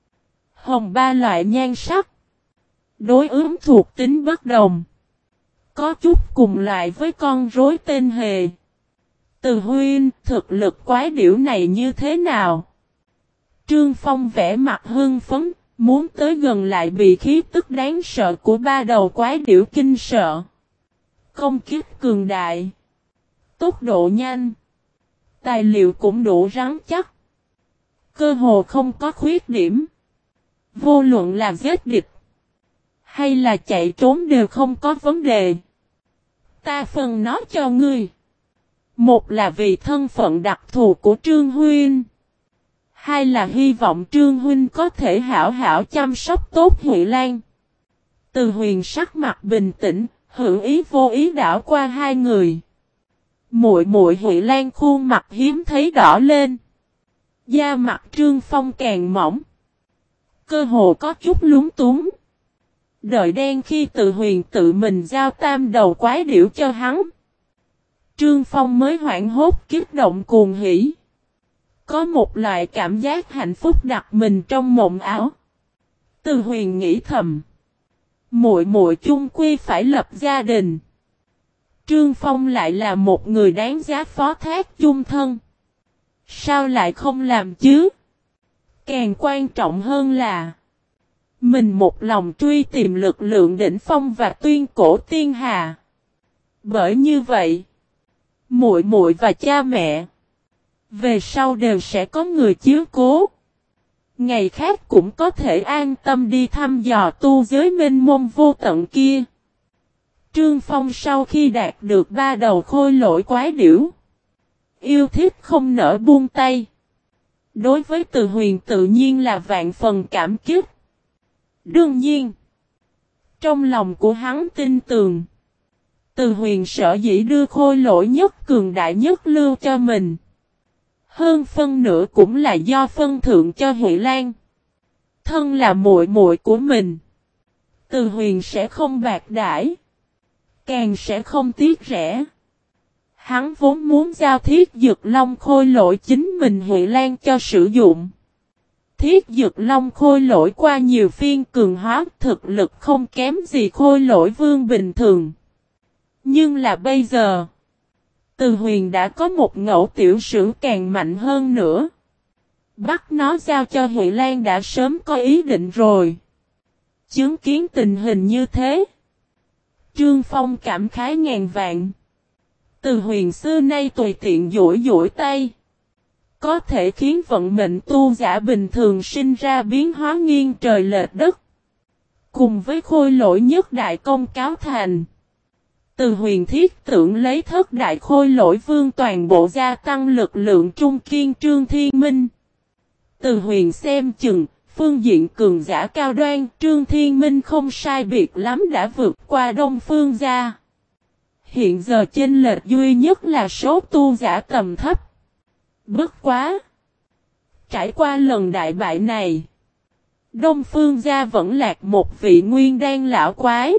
hồng ba loại nhan sắc. Đối ứng thuộc tính bất đồng. Có chút cùng loại với con rối tên Hề. Từ Huynh, thực lực quái điểu này như thế nào? Trương Phong vẽ mặt hưng phấn, muốn tới gần lại bị khí tức đáng sợ của ba đầu quái điểu kinh sợ. Công kích cường đại. Tốc độ nhanh. Tài liệu cũng đủ rắn chắc. Cơ hồ không có khuyết điểm. Vô luận là giết địch hay là chạy trốn đều không có vấn đề. Ta phân nó cho ngươi. Một là vì thân phận đặc thù của Trương Huynh. Hai là hy vọng Trương Huynh có thể hảo hảo chăm sóc tốt Huệ Lan. Từ Huyền sắc mặt bình tĩnh, hữu ý vô ý đảo qua hai người. Muội muội Huệ Lan khuôn mặt hiếm thấy đỏ lên. Da mặt Trương Phong càng mỏng. Cơ hồ có chút lúng túng. Đợi đen khi Từ Huyền tự mình giao tam đầu quái điểu cho hắn. Trương Phong mới hoảng hốt kích động cuồng hỉ. Có một loại cảm giác hạnh phúc đặt mình trong mộng ảo. Từ Huyền nghĩ thầm. Muội muội chung quy phải lập gia đình. Trương Phong lại là một người đáng giá phó thác chung thân. Sao lại không làm chứ? Càng quan trọng hơn là mình một lòng truy tìm lực lượng đỉnh phong và tuyên cổ tiên hà. Bởi như vậy, muội muội và cha mẹ về sau đều sẽ có người chiếu cố. Ngày khác cũng có thể an tâm đi thăm dò tu giới mênh mông vô tận kia. Trương Phong sau khi đạt được ba đầu khôi lỗi quái điểu, yêu thích không nỡ buông tay. Đối với Từ Huyền tự nhiên là vạn phần cảm kích. Đương nhiên, trong lòng của hắn tin tưởng, Từ Huyền sở dĩ đưa khôi lỗi nhất cường đại nhất lưu cho mình. Hơn phân nửa cũng là do phân thượng cho Huệ Lan. Thân là muội muội của mình, Từ Huyền sẽ không bạc đãi, càng sẽ không tiếc rẻ. Hắn vốn muốn giao Thiết Dực Long khôi lỗi chính mình Huệ Lan cho sử dụng. Thiết Dực Long khôi lỗi qua nhiều phiên cường hóa, thực lực không kém gì khôi lỗi vương bình thường. Nhưng là bây giờ, Từ Huyền đã có một ngẫu tiểu sử càng mạnh hơn nữa. Bắt nó giao cho Huệ Lan đã sớm có ý định rồi. Chứng kiến tình hình như thế, Trương Phong cảm khái ngàn vạn. Từ Huyền xưa nay tùy tiện duỗi duỗi tay, có thể khiến vận mệnh tu giả bình thường sinh ra biến hóa nghiêng trời lệch đất. Cùng với khôi lỗi nhất đại công cáo thành, Từ Huyền thiết tưởng lấy thất đại khôi lỗi vương toàn bộ gia tăng lực lượng trung kiên Trương Thiên Minh. Từ Huyền xem chừng, phương diện cường giả cao đoan Trương Thiên Minh không sai biệt lắm đã vượt qua Đông Phương gia. Hiện giờ chênh lệch duy nhất là số tu giả tầm thấp. Bất quá! Trải qua lần đại bại này, Đông Phương gia vẫn lạc một vị nguyên đan lão quái.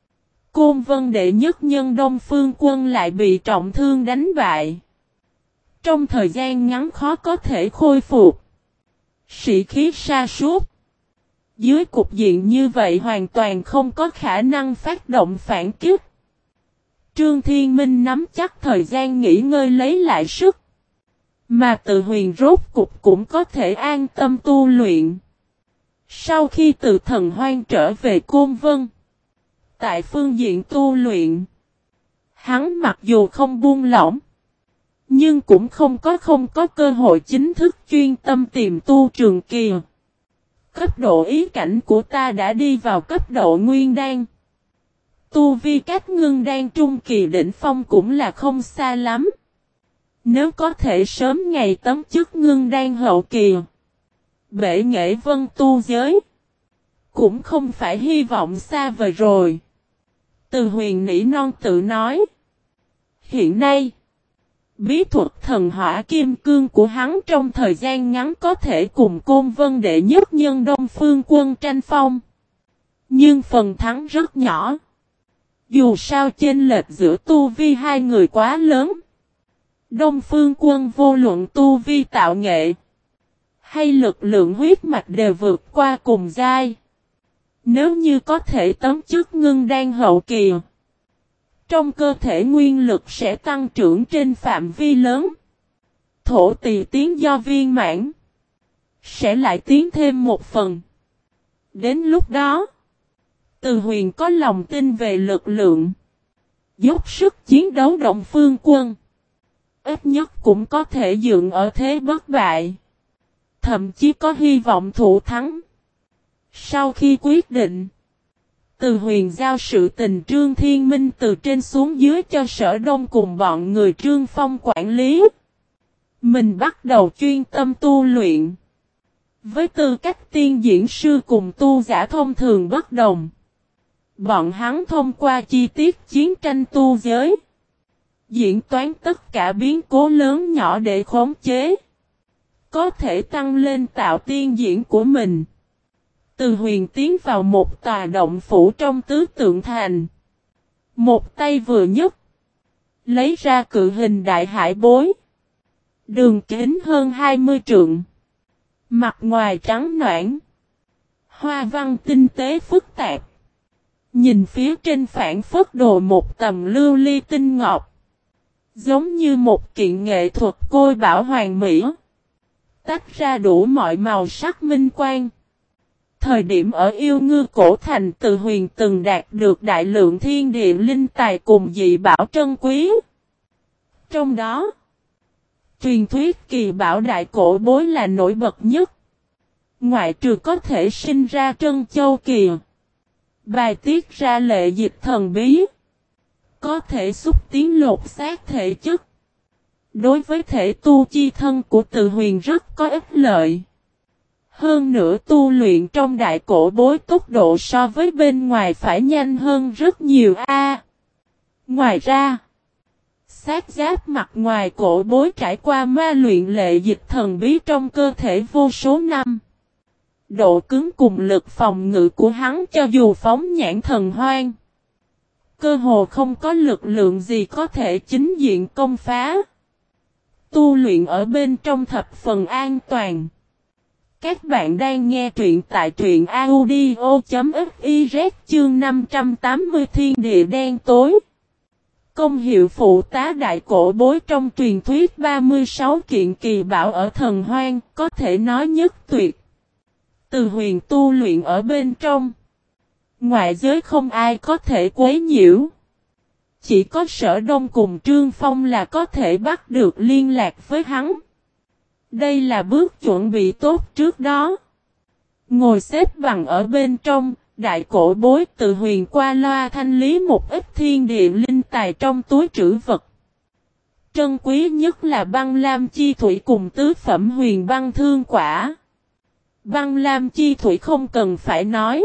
Côn Vân đệ nhất nhân Đông Phương Quân lại bị trọng thương đánh bại. Trong thời gian ngắn khó có thể khôi phục. Sĩ khí sa sút. Dưới cục diện như vậy hoàn toàn không có khả năng phát động phản kích. Trương Thiên Minh nắm chắc thời gian nghỉ ngơi lấy lại sức. Mà Từ Huyền rốt cục cũng có thể an tâm tu luyện. Sau khi từ thần hoang trở về Côn Vân, tại phương diện tu luyện, hắn mặc dù không buông lỏng, nhưng cũng không có không có cơ hội chính thức chuyên tâm tìm tu trường kỳ. Cấp độ ý cảnh của ta đã đi vào cấp độ nguyên đan. Tu vi cách ngưng đan trung kỳ đỉnh phong cũng là không xa lắm. Nếu có thể sớm ngày tấm chức ngưng đan hậu kỳ, bể nghệ vân tu giới, cũng không phải hy vọng xa vời rồi. Từ Huyền nỉ non tự nói. Hiện nay, bí thuật thần hỏa kim cương của hắn trong thời gian ngắn có thể cùng Côn Vân đệ nhất nhân Đông Phương Quân tranh phong. Nhưng phần thắng rất nhỏ. Dù sao chênh lệch giữa tu vi hai người quá lớn. Đông Phương Quân vô luận tu vi tạo nghệ, hay lực lượng huyết mạch đều vượt qua cùng giai. Nếu như có thể tấm chức ngưng đan hậu kỳ, trong cơ thể nguyên lực sẽ tăng trưởng trên phạm vi lớn. Thổ tỳ tiến do viên mãn, sẽ lại tiến thêm một phần. Đến lúc đó, Từ Huyền có lòng tin về lực lượng, dốc sức chiến đấu Đông Phương Quân. Ít nhất cũng có thể dựng ở thế bất bại. Thậm chí có hy vọng thủ thắng. Sau khi quyết định, Từ Huyền giao sự tình Trương Thiên Minh từ trên xuống dưới cho Sở Đông cùng bọn người Trương Phong quản lý. Mình bắt đầu chuyên tâm tu luyện. Với tư cách tiên diễn sư cùng tu giả thông thường bất đồng, bọn hắn thông qua chi tiết chiến tranh tu giới, diễn toán tất cả biến cố lớn nhỏ để khống chế, có thể tăng lên tạo tiên diễn của mình. Từ Huyền tiến vào một tòa động phủ trong tứ tượng thành. Một tay vừa nhấc, lấy ra cự hình đại hải bối. Đường kính hơn hai mươi trượng. Mặt ngoài trắng noãn. Hoa văn tinh tế phức tạp. Nhìn phía trên phản phất đồ một tầm lưu ly tinh ngọc. Giống như một kiện nghệ thuật côi bảo hoàn mỹ. Tách ra đủ mọi màu sắc minh quang. Thời điểm ở Yêu Ngư Cổ Thành, Từ Huyền từng đạt được đại lượng thiên địa linh tài cùng dị bảo trân quý. Trong đó, truyền thuyết kỳ bảo đại cổ bối là nổi bật nhất. Ngoại trừ có thể sinh ra trân châu kỳ, bài tiết ra lệ dịch thần bí, có thể xúc tiến lột xác thể chất, Đối với thể tu chi thân của Từ Huyền rất có ích lợi. Hơn nữa tu luyện trong đại cổ bối tốc độ so với bên ngoài phải nhanh hơn rất nhiều a. Ngoài ra, sát giáp mặt ngoài cổ bối trải qua ma luyện lệ dịch thần bí trong cơ thể vô số năm. Độ cứng cùng lực phòng ngự của hắn cho dù phóng nhãn thần hoang, cơ hồ không có lực lượng gì có thể chính diện công phá. Tu luyện ở bên trong thập phần an toàn. Các bạn đang nghe truyện tại truyện audio.fiz chương năm trăm tám mươi Thiên Địa Đen Tối. Công hiệu phụ tá đại cổ bối trong truyền thuyết ba mươi sáu kiện kỳ bảo ở thần hoang, có thể nói nhất tuyệt. Từ Huyền tu luyện ở bên trong, ngoại giới không ai có thể quấy nhiễu. Chỉ có Sở Đông cùng Trương Phong là có thể bắt được liên lạc với hắn. Đây là bước chuẩn bị tốt trước đó. Ngồi xếp bằng ở bên trong, đại cổ bối Từ Huyền qua loa thanh lý một ít thiên địa linh tài trong túi trữ vật. Trân quý nhất là băng lam chi thủy cùng tứ phẩm huyền băng thương quả. Băng lam chi thủy không cần phải nói,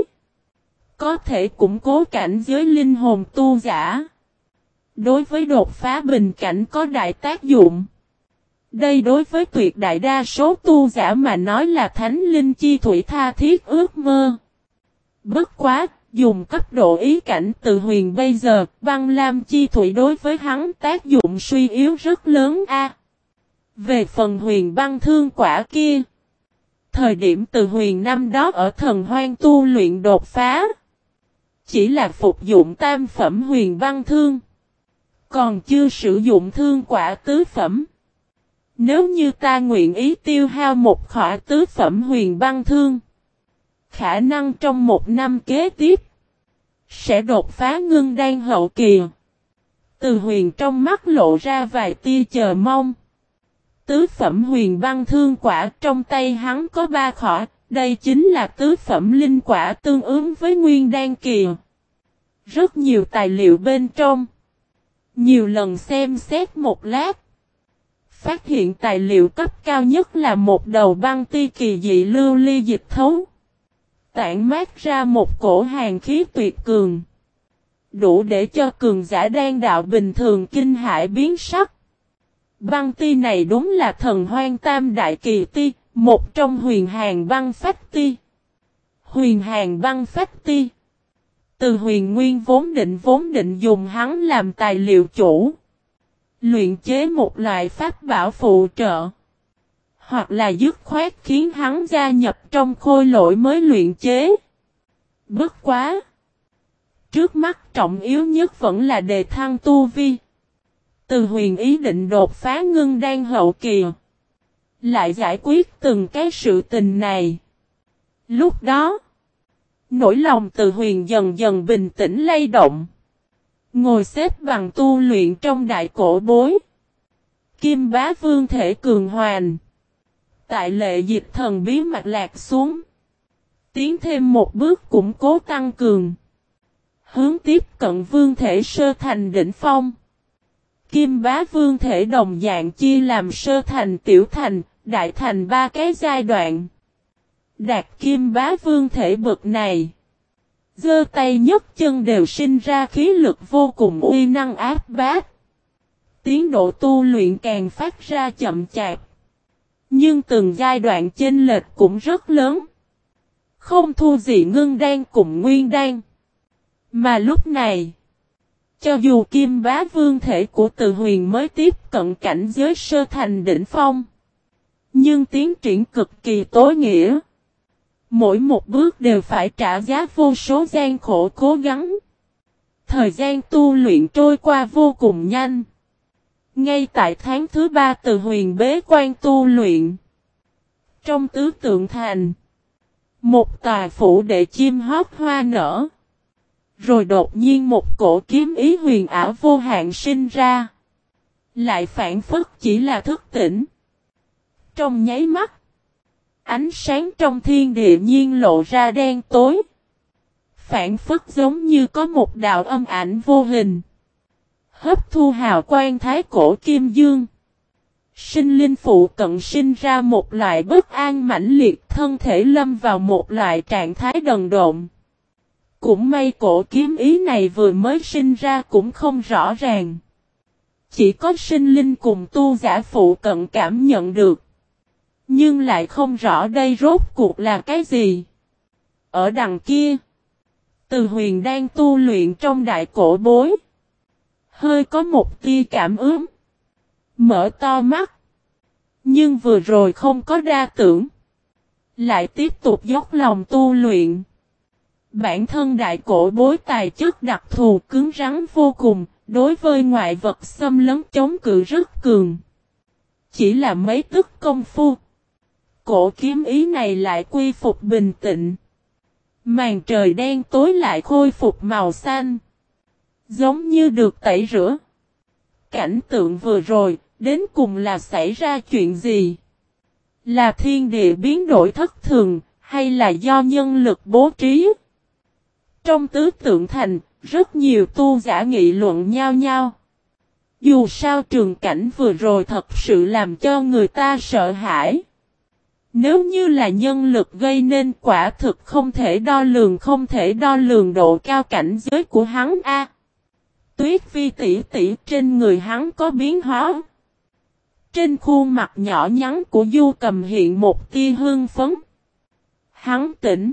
có thể củng cố cảnh giới linh hồn tu giả. Đối với đột phá bình cảnh có đại tác dụng. Đây đối với tuyệt đại đa số tu giả mà nói là thánh linh chi thủy tha thiết ước mơ. Bất quá, dùng cấp độ ý cảnh Từ Huyền bây giờ, băng lam chi thủy đối với hắn tác dụng suy yếu rất lớn a. Về phần huyền băng thương quả kia, thời điểm Từ Huyền năm đó ở thần hoang tu luyện đột phá, chỉ là phục dụng tam phẩm huyền băng thương, còn chưa sử dụng thương quả tứ phẩm. Nếu như ta nguyện ý tiêu hao một khỏa tứ phẩm huyền băng thương, khả năng trong một năm kế tiếp sẽ đột phá ngưng đan hậu kỳ. Từ Huyền trong mắt lộ ra vài tia chờ mong. Tứ phẩm huyền băng thương quả trong tay hắn có ba khỏa, đây chính là tứ phẩm linh quả tương ứng với nguyên đan kỳ. Rất nhiều tài liệu bên trong. Nhiều lần xem xét một lát, phát hiện tài liệu cấp cao nhất là một đầu băng ti kỳ dị lưu ly dịch thấu. Tản mát ra một cổ hàn khí tuyệt cường. Đủ để cho cường giả đan đạo bình thường kinh hãi biến sắc. Băng ti này đúng là thần hoang tam đại kỳ ti, một trong huyền hàn băng phách ti. Huyền hàn băng phách ti. Từ Huyền Nguyên vốn định vốn định dùng hắn làm tài liệu chủ. Luyện chế một loại pháp bảo phụ trợ. Hoặc là dứt khoát khiến hắn gia nhập trong khôi lỗi mới luyện chế. Bất quá. Trước mắt trọng yếu nhất vẫn là đề thăng tu vi. Từ Huyền ý định đột phá ngưng đan hậu kỳ. Lại giải quyết từng cái sự tình này. Lúc đó, nỗi lòng Từ Huyền dần dần bình tĩnh lay động. Ngồi xếp bằng tu luyện trong đại cổ bối. Kim bá vương thể cường hoàn. Tại lệ dịch thần bí mạch lạc xuống. Tiến thêm một bước củng cố tăng cường. Hướng tiếp cận vương thể sơ thành đỉnh phong. Kim bá vương thể đồng dạng chia làm sơ thành tiểu thành, đại thành ba cái giai đoạn. Đạt kim bá vương thể bậc này. Giơ tay nhấc chân đều sinh ra khí lực vô cùng uy năng áp bát. Tiến độ tu luyện càng phát ra chậm chạp. Nhưng từng giai đoạn chênh lệch cũng rất lớn. Không thua gì ngưng đan cùng nguyên đan. Mà lúc này, cho dù kim bá vương thể của Từ Huyền mới tiếp cận cảnh giới sơ thành đỉnh phong, nhưng tiến triển cực kỳ tối nghĩa. Mỗi một bước đều phải trả giá vô số gian khổ cố gắng. Thời gian tu luyện trôi qua vô cùng nhanh. Ngay tại tháng thứ ba Từ Huyền bế quan tu luyện. Trong tứ tượng thành, một tòa phủ đệ chim hót hoa nở. Rồi đột nhiên một cổ kiếm ý huyền ảo vô hạn sinh ra. Lại phản phất chỉ là thức tỉnh. Trong nháy mắt, ánh sáng trong thiên địa nhiên lộ ra đen tối. Phản phất giống như có một đạo âm ảnh vô hình. Hấp thu hào quang thái cổ kim dương. Sinh linh phụ cận sinh ra một loại bất an mãnh liệt, thân thể lâm vào một loại trạng thái đần độn. Cũng may cổ kiếm ý này vừa mới sinh ra cũng không rõ ràng. Chỉ có sinh linh cùng tu giả phụ cận cảm nhận được. Nhưng lại không rõ đây rốt cuộc là cái gì. Ở đằng kia, Từ Huyền đang tu luyện trong đại cổ bối. Hơi có một tia cảm ứng. Mở to mắt. Nhưng vừa rồi không có đa tưởng. Lại tiếp tục dốc lòng tu luyện. Bản thân đại cổ bối tài chất đặc thù cứng rắn vô cùng. Đối với ngoại vật xâm lấn chống cự rất cường. Chỉ là mấy tức công phu. Cổ kiếm ý này lại quy phục bình tĩnh. Màn trời đen tối lại khôi phục màu xanh. Giống như được tẩy rửa. Cảnh tượng vừa rồi, đến cùng là xảy ra chuyện gì? Là thiên địa biến đổi thất thường, hay là do nhân lực bố trí? Trong tứ tượng thành, rất nhiều tu giả nghị luận nhau nhau. Dù sao trường cảnh vừa rồi thật sự làm cho người ta sợ hãi. Nếu như là nhân lực gây nên quả thực không thể đo lường không thể đo lường độ cao cảnh giới của hắn a. Tuyết Phi tỷ tỷ trên người hắn có biến hóa. Trên khuôn mặt nhỏ nhắn của Du Cầm hiện một tia hương phấn. Hắn tỉnh.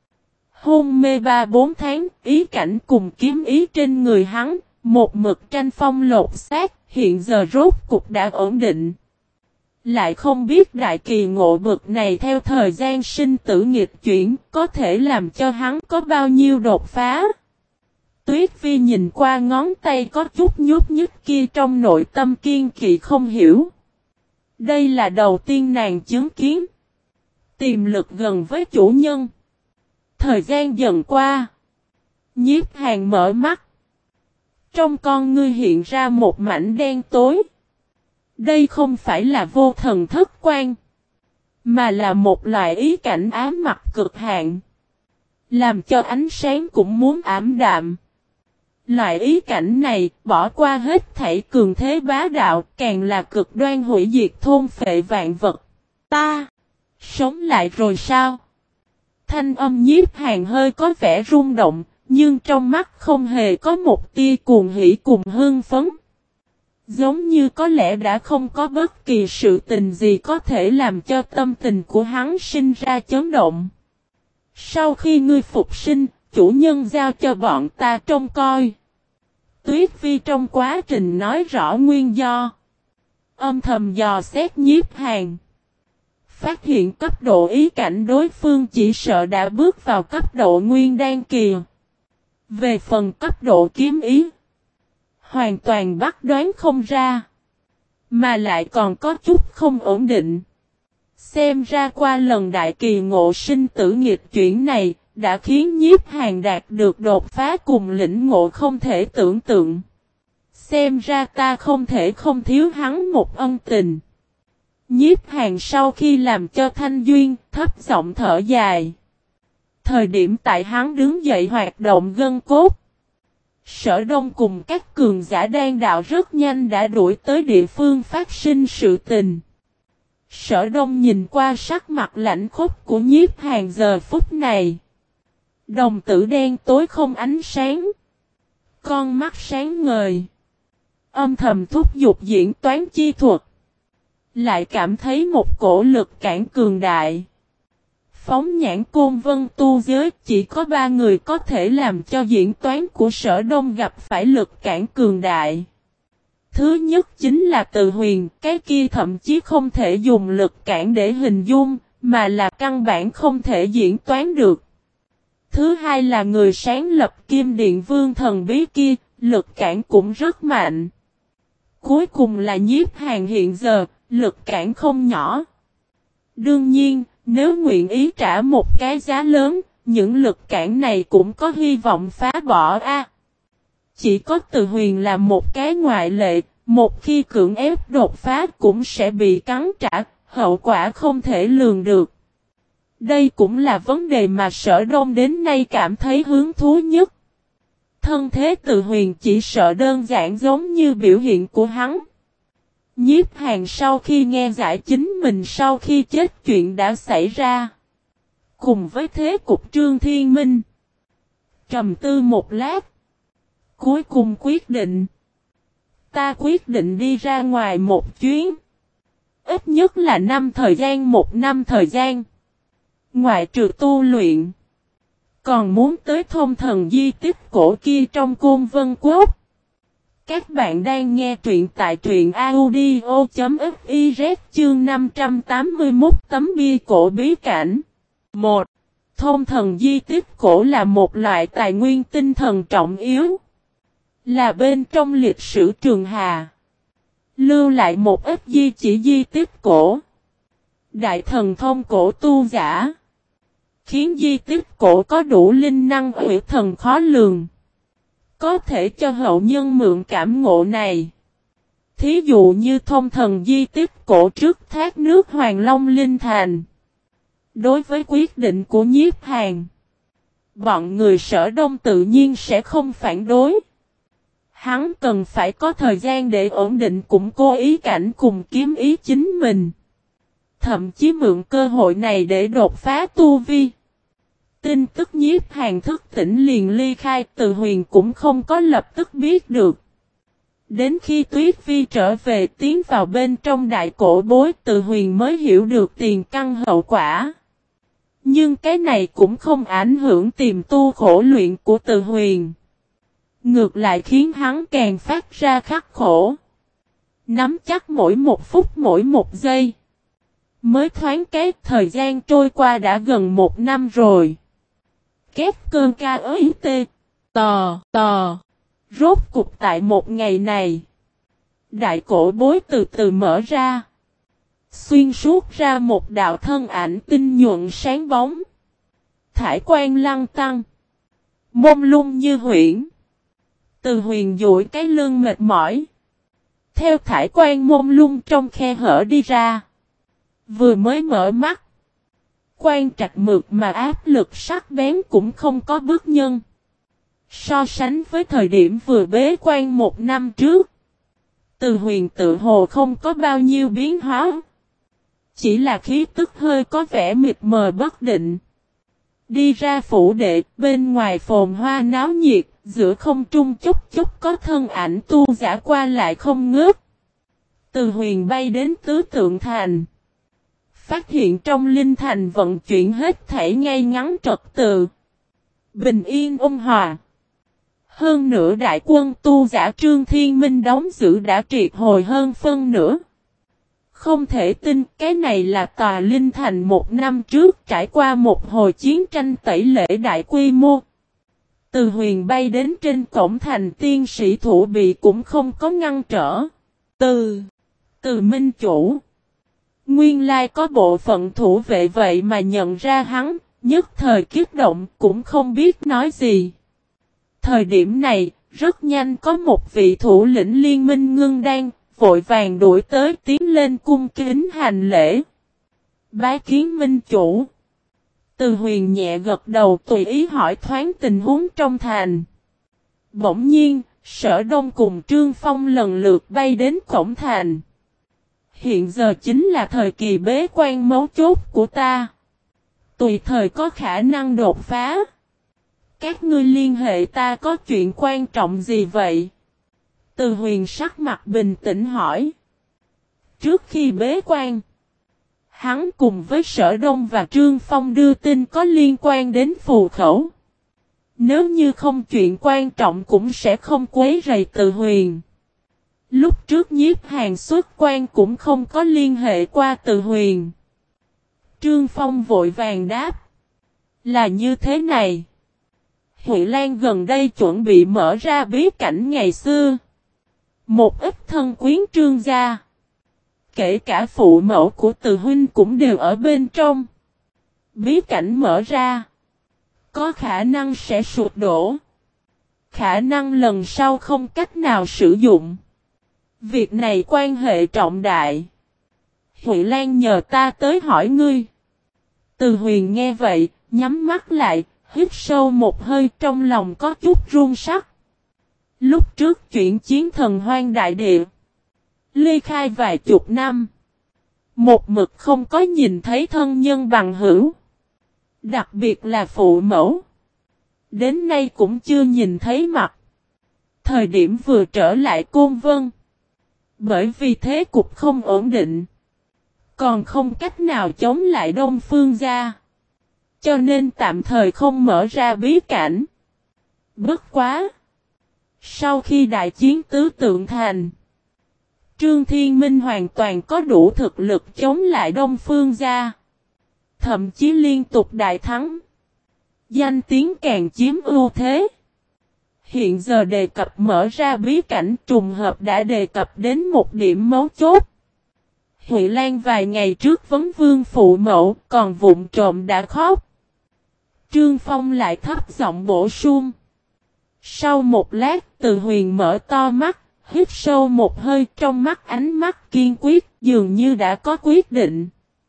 Hôn mê ba bốn tháng, ý cảnh cùng kiếm ý trên người hắn, một mực tranh phong lột xác, hiện giờ rốt cục đã ổn định. Lại không biết đại kỳ ngộ bực này theo thời gian sinh tử nghịch chuyển, có thể làm cho hắn có bao nhiêu đột phá. Tuyết Phi nhìn qua ngón tay có chút nhút nhút kia trong nội tâm kiên kỵ không hiểu. Đây là đầu tiên nàng chứng kiến. Tiềm lực gần với chủ nhân. Thời gian dần qua. Nhiếp Hàn mở mắt. Trong con ngươi hiện ra một mảnh đen tối. Đây không phải là vô thần thất quan. Mà là một loại ý cảnh ám mặt cực hạn. Làm cho ánh sáng cũng muốn ảm đạm. Loại ý cảnh này bỏ qua hết thảy cường thế bá đạo càng là cực đoan hủy diệt thôn phệ vạn vật. Ta! Sống lại rồi sao? Thanh âm Nhiếp Hàn hơi có vẻ rung động, nhưng trong mắt không hề có một tia cuồng hỉ cùng hưng phấn. Giống như có lẽ đã không có bất kỳ sự tình gì có thể làm cho tâm tình của hắn sinh ra chấn động. Sau khi ngươi phục sinh, chủ nhân giao cho bọn ta trông coi. Tuyết Phi trong quá trình nói rõ nguyên do. Âm thầm dò xét Nhiếp Hàn. Phát hiện cấp độ ý cảnh đối phương chỉ sợ đã bước vào cấp độ nguyên đan kỳ. Về phần cấp độ kiếm ý, hoàn toàn bắt đoán không ra. Mà lại còn có chút không ổn định. Xem ra qua lần đại kỳ ngộ sinh tử nghịch chuyển này, đã khiến Nhiếp Hàn đạt được đột phá cùng lĩnh ngộ không thể tưởng tượng. Xem ra ta không thể không thiếu hắn một ân tình. Nhiếp Hàn sau khi làm cho Thanh Duyên, thấp giọng thở dài. Thời điểm tại hắn đứng dậy hoạt động gân cốt. Sở Đông cùng các cường giả đan đạo rất nhanh đã đuổi tới địa phương phát sinh sự tình. Sở Đông nhìn qua sắc mặt lạnh khốc của Nhiếp Hàn giờ phút này. Đồng tử đen tối không ánh sáng. Con mắt sáng ngời. Âm thầm thúc giục diễn toán chi thuật. Lại cảm thấy một cổ lực cản cường đại. Phóng nhãn Côn Vân tu giới chỉ có ba người có thể làm cho diễn toán của Sở Đông gặp phải lực cản cường đại. Thứ nhất chính là Từ Huyền, cái kia thậm chí không thể dùng lực cản để hình dung, mà là căn bản không thể diễn toán được. Thứ hai là người sáng lập Kim Điện Vương thần bí kia, lực cản cũng rất mạnh. Cuối cùng là Nhiếp Hàn hiện giờ, lực cản không nhỏ. Đương nhiên, nếu nguyện ý trả một cái giá lớn, những lực cản này cũng có hy vọng phá bỏ a. Chỉ có Từ Huyền là một cái ngoại lệ, một khi cưỡng ép đột phá cũng sẽ bị cắn trả, hậu quả không thể lường được. Đây cũng là vấn đề mà Sở Đông đến nay cảm thấy hứng thú nhất. Thân thế Từ Huyền chỉ sợ đơn giản giống như biểu hiện của hắn. Nhiếp Hàn sau khi nghe giải chính mình sau khi chết chuyện đã xảy ra. Cùng với thế cục Trương Thiên Minh. Trầm tư một lát. Cuối cùng quyết định. Ta quyết định đi ra ngoài một chuyến. Ít nhất là năm thời gian một năm thời gian. Ngoại trừ tu luyện. Còn muốn tới thôn thần di tích cổ kia trong Côn Vân Quốc. Các bạn đang nghe truyện tại truyện audio.fiz chương năm trăm tám mươi mốt tấm bia cổ bí cảnh. một. Thôn thần di tích cổ là một loại tài nguyên tinh thần trọng yếu. Là bên trong lịch sử Trường Hà. Lưu lại một ít di chỉ di tích cổ. Đại thần thông cổ tu giả. Khiến di tích cổ có đủ linh năng ủy thần khó lường. Có thể cho hậu nhân mượn cảm ngộ này. Thí dụ như thông thần di tích cổ trước thác nước Hoàng Long Linh Thành. Đối với quyết định của Nhiếp Hàn, bọn người Sở Đông tự nhiên sẽ không phản đối. Hắn cần phải có thời gian để ổn định củng cố ý cảnh cùng kiếm ý chính mình. Thậm chí mượn cơ hội này để đột phá tu vi. Tin tức Nhiếp Hàn thức tỉnh liền ly khai, Từ Huyền cũng không có lập tức biết được. Đến khi Tuyết Vi trở về tiến vào bên trong đại cổ bối, Từ Huyền mới hiểu được tiền căn hậu quả. Nhưng cái này cũng không ảnh hưởng tiềm tu khổ luyện của Từ Huyền. Ngược lại khiến hắn càng phát ra khắc khổ. Nắm chắc mỗi một phút mỗi một giây. Mới thoáng cái thời gian trôi qua đã gần một năm rồi. Kép cơn ca ới tê. Tò, tò. Rốt cục tại một ngày này. Đại cổ bối từ từ mở ra. Xuyên suốt ra một đạo thân ảnh tinh nhuận sáng bóng. Thải quang lăng tăng. Mông lung như huyễn. Từ Huyền duỗi cái lưng mệt mỏi. Theo thải quang mông lung trong khe hở đi ra. Vừa mới mở mắt. Quan trạch mượt mà áp lực sắc bén cũng không có bước nhân. So sánh với thời điểm vừa bế quan một năm trước. Từ Huyền tự hồ không có bao nhiêu biến hóa. Chỉ là khí tức hơi có vẻ mịt mờ bất định. Đi ra phủ đệ, bên ngoài phồn hoa náo nhiệt, giữa không trung chốc chốc có thân ảnh tu giả qua lại không ngớt. Từ Huyền bay đến Tứ Tượng Thành. Phát hiện trong Linh Thành vận chuyển hết thảy ngay ngắn trật tự. Bình yên ôn hòa. Hơn nữa đại quân tu giả Trương Thiên Minh đóng giữ đã triệt hồi hơn phân nửa. Không thể tin cái này là tòa Linh Thành một năm trước trải qua một hồi chiến tranh tẩy lễ đại quy mô. Từ Huyền bay đến trên cổng thành, tiên sĩ thủ bị cũng không có ngăn trở. Từ, từ Minh Chủ. Nguyên lai có bộ phận thủ vệ vậy mà nhận ra hắn, nhất thời kích động cũng không biết nói gì. Thời điểm này, rất nhanh có một vị thủ lĩnh liên minh ngưng đan, vội vàng đuổi tới tiến lên cung kính hành lễ. Bái kiến Minh Chủ. Từ Huyền nhẹ gật đầu tùy ý hỏi thoáng tình huống trong thành. Bỗng nhiên, Sở Đông cùng Trương Phong lần lượt bay đến cổng thành. Hiện giờ chính là thời kỳ bế quan mấu chốt của ta. Tùy thời có khả năng đột phá. Các ngươi liên hệ ta có chuyện quan trọng gì vậy? Từ Huyền sắc mặt bình tĩnh hỏi. Trước khi bế quan, hắn cùng với Sở Đông và Trương Phong đưa tin có liên quan đến phù khẩu. Nếu như không chuyện quan trọng cũng sẽ không quấy rầy Từ Huyền. Lúc trước Nhiếp Hàn xuất quan cũng không có liên hệ qua Từ Huyền. Trương Phong vội vàng đáp. Là như thế này. Huệ Lan gần đây chuẩn bị mở ra bí cảnh ngày xưa. Một ít thân quyến Trương gia. Kể cả phụ mẫu của Từ huynh cũng đều ở bên trong. Bí cảnh mở ra. Có khả năng sẽ sụp đổ. Khả năng lần sau không cách nào sử dụng. Việc này quan hệ trọng đại. Huệ Lan nhờ ta tới hỏi ngươi. Từ Huyền nghe vậy, nhắm mắt lại, hít sâu một hơi, trong lòng có chút run sắc. Lúc trước chuyển chiến thần hoang đại địa. ly khai vài chục năm. Một mực không có nhìn thấy thân nhân bằng hữu. Đặc biệt là phụ mẫu. Đến nay cũng chưa nhìn thấy mặt. Thời điểm vừa trở lại Côn Vân. Bởi vì thế cục không ổn định. Còn không cách nào chống lại Đông Phương gia. Cho nên tạm thời không mở ra bí cảnh. Bất quá. Sau khi đại chiến tứ tượng thành. Trương Thiên Minh hoàn toàn có đủ thực lực chống lại Đông Phương gia. Thậm chí liên tục đại thắng. Danh tiếng càng chiếm ưu thế. Hiện giờ đề cập mở ra bí cảnh trùng hợp đã đề cập đến một điểm mấu chốt. Huệ Lan vài ngày trước vấn vương phụ mẫu còn vụng trộm đã khóc. Trương Phong lại thấp giọng bổ sung. Sau một lát Từ Huyền mở to mắt, hít sâu một hơi, trong mắt ánh mắt kiên quyết dường như đã có quyết định.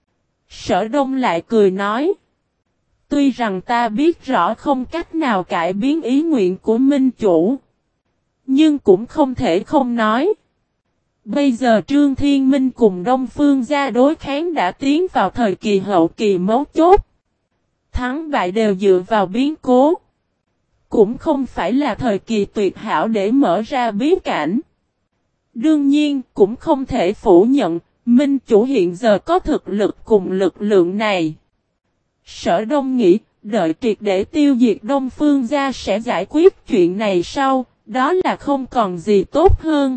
Sở Đông lại cười nói. Tuy rằng ta biết rõ không cách nào cải biến ý nguyện của Minh Chủ. Nhưng cũng không thể không nói. Bây giờ Trương Thiên Minh cùng Đông Phương gia đối kháng đã tiến vào thời kỳ hậu kỳ mấu chốt. Thắng bại đều dựa vào biến cố. Cũng không phải là thời kỳ tuyệt hảo để mở ra bí cảnh. Đương nhiên cũng không thể phủ nhận, Minh Chủ hiện giờ có thực lực cùng lực lượng này. Sở Đông nghĩ, đợi triệt để tiêu diệt Đông Phương gia sẽ giải quyết chuyện này sau, đó là không còn gì tốt hơn.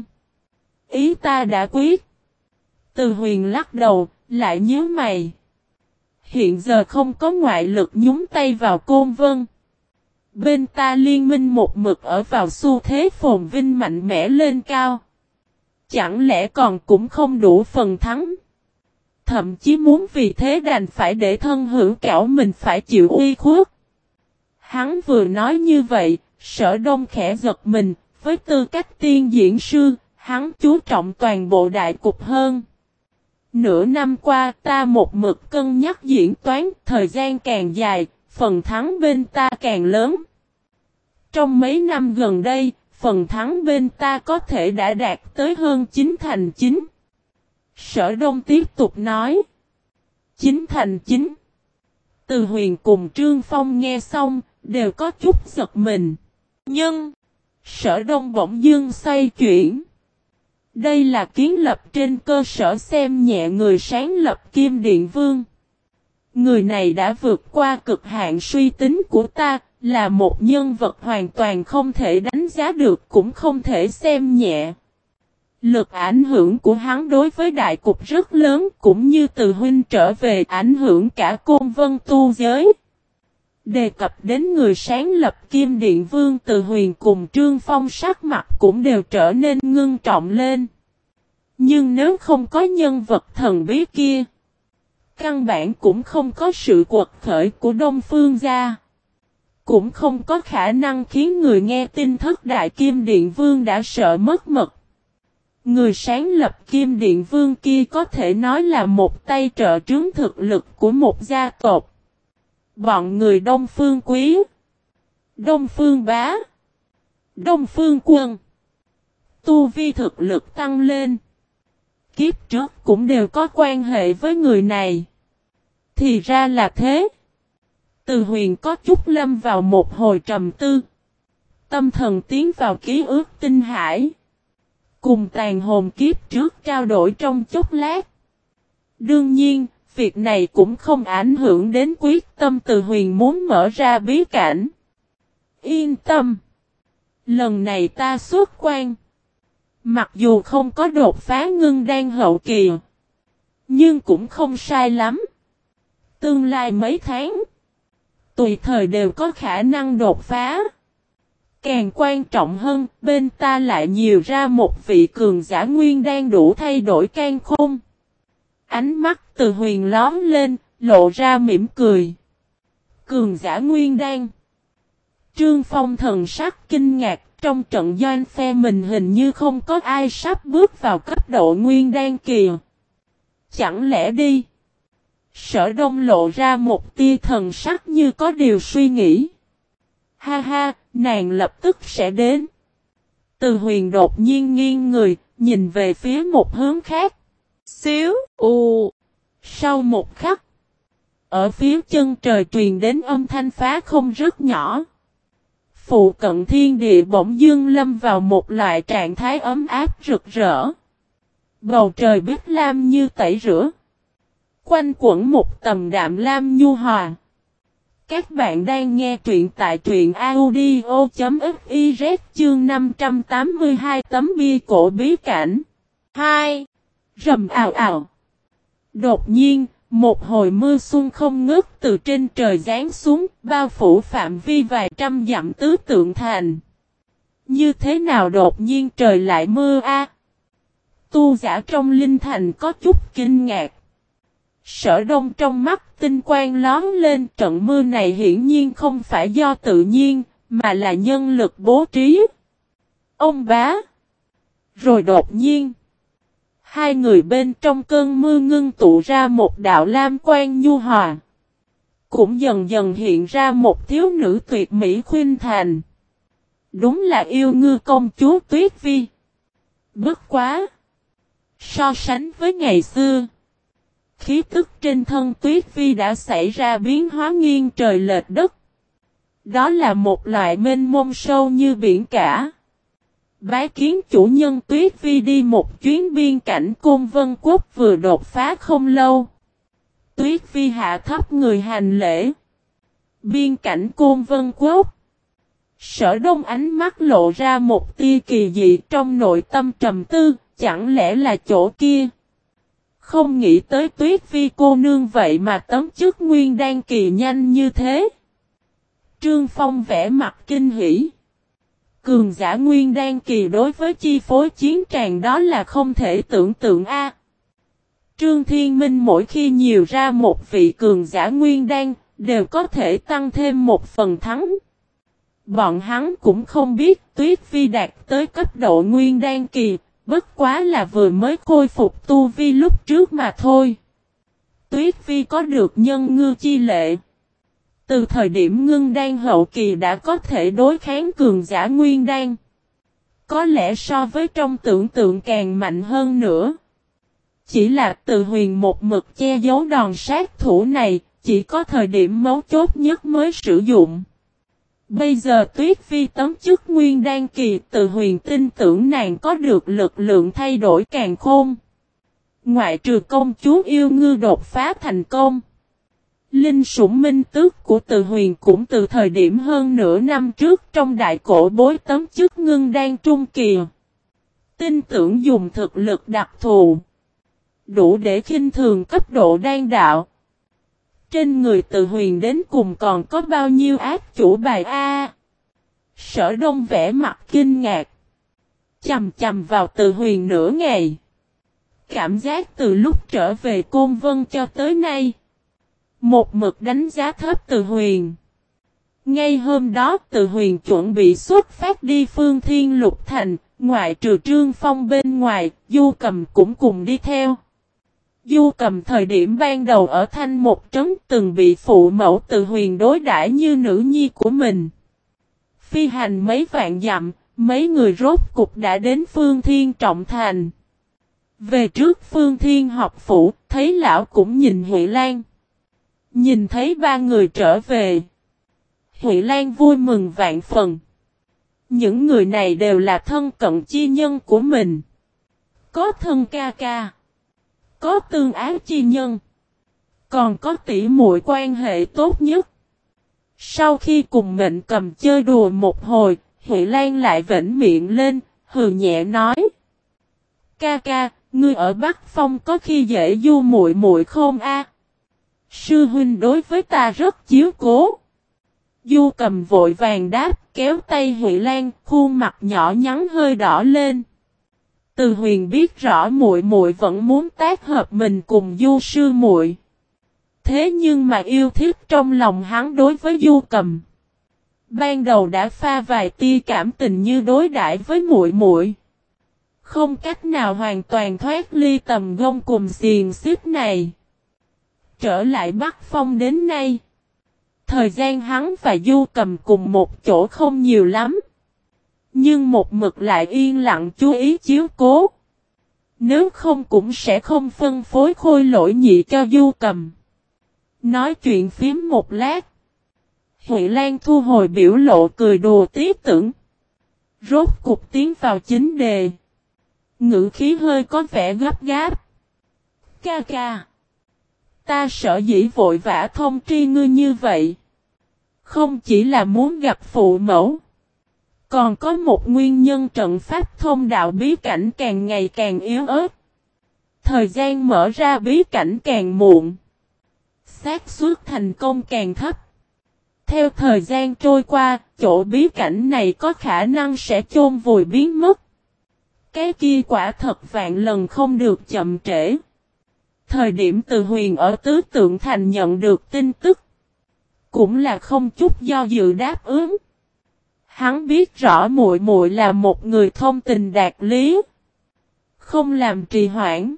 Ý ta đã quyết. Từ Huyền lắc đầu, lại nhớ mày. Hiện giờ không có ngoại lực nhúng tay vào Côn Vân. Bên ta liên minh một mực ở vào xu thế phồn vinh mạnh mẽ lên cao. Chẳng lẽ còn cũng không đủ phần thắng. Thậm chí muốn vì thế đành phải để thân hữu cảo mình phải chịu uy khuất. Hắn vừa nói như vậy, Sở Đông khẽ giật mình, với tư cách tiên diễn sư, hắn chú trọng toàn bộ đại cục hơn. Nửa năm qua ta một mực cân nhắc diễn toán, thời gian càng dài, phần thắng bên ta càng lớn. Trong mấy năm gần đây, phần thắng bên ta có thể đã đạt tới hơn chín thành chín. Sở Đông tiếp tục nói. Chín thành chín. Từ Huyền cùng Trương Phong nghe xong, đều có chút giật mình. Nhưng, Sở Đông bỗng dưng xoay chuyển. Đây là kiến lập trên cơ sở xem nhẹ người sáng lập Kim Điện Vương. Người này đã vượt qua cực hạn suy tính của ta, là một nhân vật hoàn toàn không thể đánh giá được cũng không thể xem nhẹ. Lực ảnh hưởng của hắn đối với đại cục rất lớn, cũng như từ huynh trở về ảnh hưởng cả Côn Vân tu giới. Đề cập đến người sáng lập Kim Điện Vương, Từ Huyền cùng Trương Phong sắc mặt cũng đều trở nên ngưng trọng lên. Nhưng nếu không có nhân vật thần bí kia, căn bản cũng không có sự quật khởi của Đông Phương gia. Cũng không có khả năng khiến người nghe tin thất đại Kim Điện Vương đã sợ mất mật. Người sáng lập Kim Điện Vương kia có thể nói là một tay trợ trướng thực lực của một gia tộc. Bọn người Đông Phương Quý, Đông Phương Bá, Đông Phương Quân, tu vi thực lực tăng lên. Kiếp trước cũng đều có quan hệ với người này. Thì ra là thế. Từ Huyền có chút lâm vào một hồi trầm tư. Tâm thần tiến vào ký ức tinh hải. Cùng tàn hồn kiếp trước trao đổi trong chốc lát. Đương nhiên, việc này cũng không ảnh hưởng đến quyết tâm Từ Huyền muốn mở ra bí cảnh. Yên tâm. Lần này ta xuất quan. Mặc dù không có đột phá ngưng đan hậu kỳ. Nhưng cũng không sai lắm. Tương lai mấy tháng. Tùy thời đều có khả năng đột phá. Càng quan trọng hơn, bên ta lại nhiều ra một vị cường giả nguyên đan đủ thay đổi can khôn. Ánh mắt Từ Huyền lóm lên, lộ ra mỉm cười. Cường giả nguyên đan. Trương Phong thần sắc kinh ngạc, trong trận doanh phe mình hình như không có ai sắp bước vào cấp độ nguyên đan kỳ. Chẳng lẽ đi? Sở Đông lộ ra một tia thần sắc như có điều suy nghĩ. Ha ha, nàng lập tức sẽ đến. Từ Huyền đột nhiên nghiêng người, nhìn về phía một hướng khác. Xíu, ù. Sau một khắc, ở phía chân trời truyền đến âm thanh phá không rất nhỏ. Phụ cận thiên địa bỗng dưng lâm vào một loại trạng thái ấm áp rực rỡ. Bầu trời bích lam như tẩy rửa. Quanh quẩn một tầm đạm lam nhu hòa. Các bạn đang nghe truyện tại truyện audio.fiz chương năm trăm tám mươi hai tấm bia cổ bí cảnh. hai. Rầm ào ào. Đột nhiên, một hồi mưa xuân không ngớt từ trên trời giáng xuống, bao phủ phạm vi vài trăm dặm tứ tượng thành. Như thế nào đột nhiên trời lại mưa a? Tu giả trong linh thành có chút kinh ngạc. Sở Đông trong mắt tinh quang lóm lên, trận mưa này hiển nhiên không phải do tự nhiên, mà là nhân lực bố trí. Ông bá. Rồi đột nhiên, hai người bên trong cơn mưa ngưng tụ ra một đạo lam quang nhu hòa. Cũng dần dần hiện ra một thiếu nữ tuyệt mỹ khuynh thành. Đúng là yêu ngư công chúa Tuyết Vi. Bất quá. So sánh với ngày xưa, khí tức trên thân Tuyết Vi đã xảy ra biến hóa nghiêng trời lệch đất. Đó là một loại mênh mông sâu như biển cả. Bái kiến chủ nhân. Tuyết Vi đi một chuyến biên cảnh Côn Vân Quốc vừa đột phá không lâu. Tuyết Vi hạ thấp người hành lễ. Biên cảnh Côn Vân Quốc. Sở Đông ánh mắt lộ ra một tia kỳ dị trong nội tâm trầm tư, chẳng lẽ là chỗ kia. Không nghĩ tới Tuyết Vi cô nương vậy mà tấm chức nguyên đan kỳ nhanh như thế. Trương Phong vẽ mặt kinh hỉ. Cường giả nguyên đan kỳ đối với chi phối chiến tràng đó là không thể tưởng tượng a. Trương Thiên Minh mỗi khi nhiều ra một vị cường giả nguyên đan, đều có thể tăng thêm một phần thắng. Bọn hắn cũng không biết Tuyết Vi đạt tới cấp độ nguyên đan kỳ, bất quá là vừa mới khôi phục tu vi lúc trước mà thôi. Tuyết Vi có được nhân ngư chi lệ. Từ thời điểm ngưng đan hậu kỳ đã có thể đối kháng cường giả nguyên đan. Có lẽ so với trong tưởng tượng càng mạnh hơn nữa. Chỉ là Từ Huyền một mực che giấu đòn sát thủ này, chỉ có thời điểm mấu chốt nhất mới sử dụng. Bây giờ Tuyết Vi tấm chức nguyên đan kỳ, Từ Huyền tin tưởng nàng có được lực lượng thay đổi càn khôn. Ngoại trừ công chúa yêu ngư đột phá thành công, linh sủng minh tước của Từ Huyền cũng từ thời điểm hơn nửa năm trước trong đại cổ bối tấm chức ngưng đan trung kỳ. Tin tưởng dùng thực lực đặc thù, đủ để khinh thường cấp độ đan đạo. Trên người Từ Huyền đến cùng còn có bao nhiêu ác chủ bài a? Sở Đông vẽ mặt kinh ngạc. Chầm chầm vào Từ Huyền nửa ngày. Cảm giác từ lúc trở về Côn Vân cho tới nay, một mực đánh giá thấp Từ Huyền. Ngay hôm đó Từ Huyền chuẩn bị xuất phát đi Phương Thiên Lục Thành, ngoại trừ Trương Phong bên ngoài, Du Cầm cũng cùng đi theo. Du Cầm thời điểm ban đầu ở Thanh Một Trấn từng bị phụ mẫu Từ Huyền đối đãi như nữ nhi của mình. Phi hành mấy vạn dặm, mấy người rốt cục đã đến Phương Thiên Trọng Thành. Về trước Phương Thiên học phủ, thấy lão cũng nhìn Huệ Lan. Nhìn thấy ba người trở về, Huệ Lan vui mừng vạn phần. Những người này đều là thân cận chi nhân của mình. Có thân ca ca, có tương ái chi nhân, còn có tỷ muội quan hệ tốt nhất. Sau khi cùng Mệnh Cầm chơi đùa một hồi, Huệ Lan lại vểnh miệng lên, hừ nhẹ nói: "Ca ca, ngươi ở Bắc Phong có khi dễ du muội muội không a?" "Sư huynh đối với ta rất chiếu cố." Du Cầm vội vàng đáp, kéo tay Huệ Lan, khuôn mặt nhỏ nhắn hơi đỏ lên. Từ Huyền biết rõ muội muội vẫn muốn tác hợp mình cùng Du sư muội. Thế nhưng mà yêu thích trong lòng hắn đối với Du Cầm, ban đầu đã pha vài tia cảm tình như đối đãi với muội muội, không cách nào hoàn toàn thoát ly tầm gông cùng xiềng xích này. Trở lại Bắc Phong đến nay, thời gian hắn và Du Cầm cùng một chỗ không nhiều lắm, nhưng một mực lại yên lặng chú ý chiếu cố. Nếu không cũng sẽ không phân phối khôi lỗi nhị cho Du Cầm. Nói chuyện phím một lát. Huệ Lan thu hồi biểu lộ cười đùa tí tưởng. Rốt cục tiến vào chính đề. Ngữ khí hơi có vẻ gấp gáp. Ca ca. Ta sợ dĩ vội vã thông tri ngươi như vậy. Không chỉ là muốn gặp phụ mẫu. Còn có một nguyên nhân trận pháp thông đạo bí cảnh càng ngày càng yếu ớt. Thời gian mở ra bí cảnh càng muộn. Xác suất thành công càng thấp. Theo thời gian trôi qua, chỗ bí cảnh này có khả năng sẽ chôn vùi biến mất. Cái kia quả thật vạn lần không được chậm trễ. Thời điểm Từ Huyền ở Tứ Tượng Thành nhận được tin tức. Cũng là không chút do dự đáp ứng. Hắn biết rõ muội muội là một người thông tình đạt lý. Không làm trì hoãn.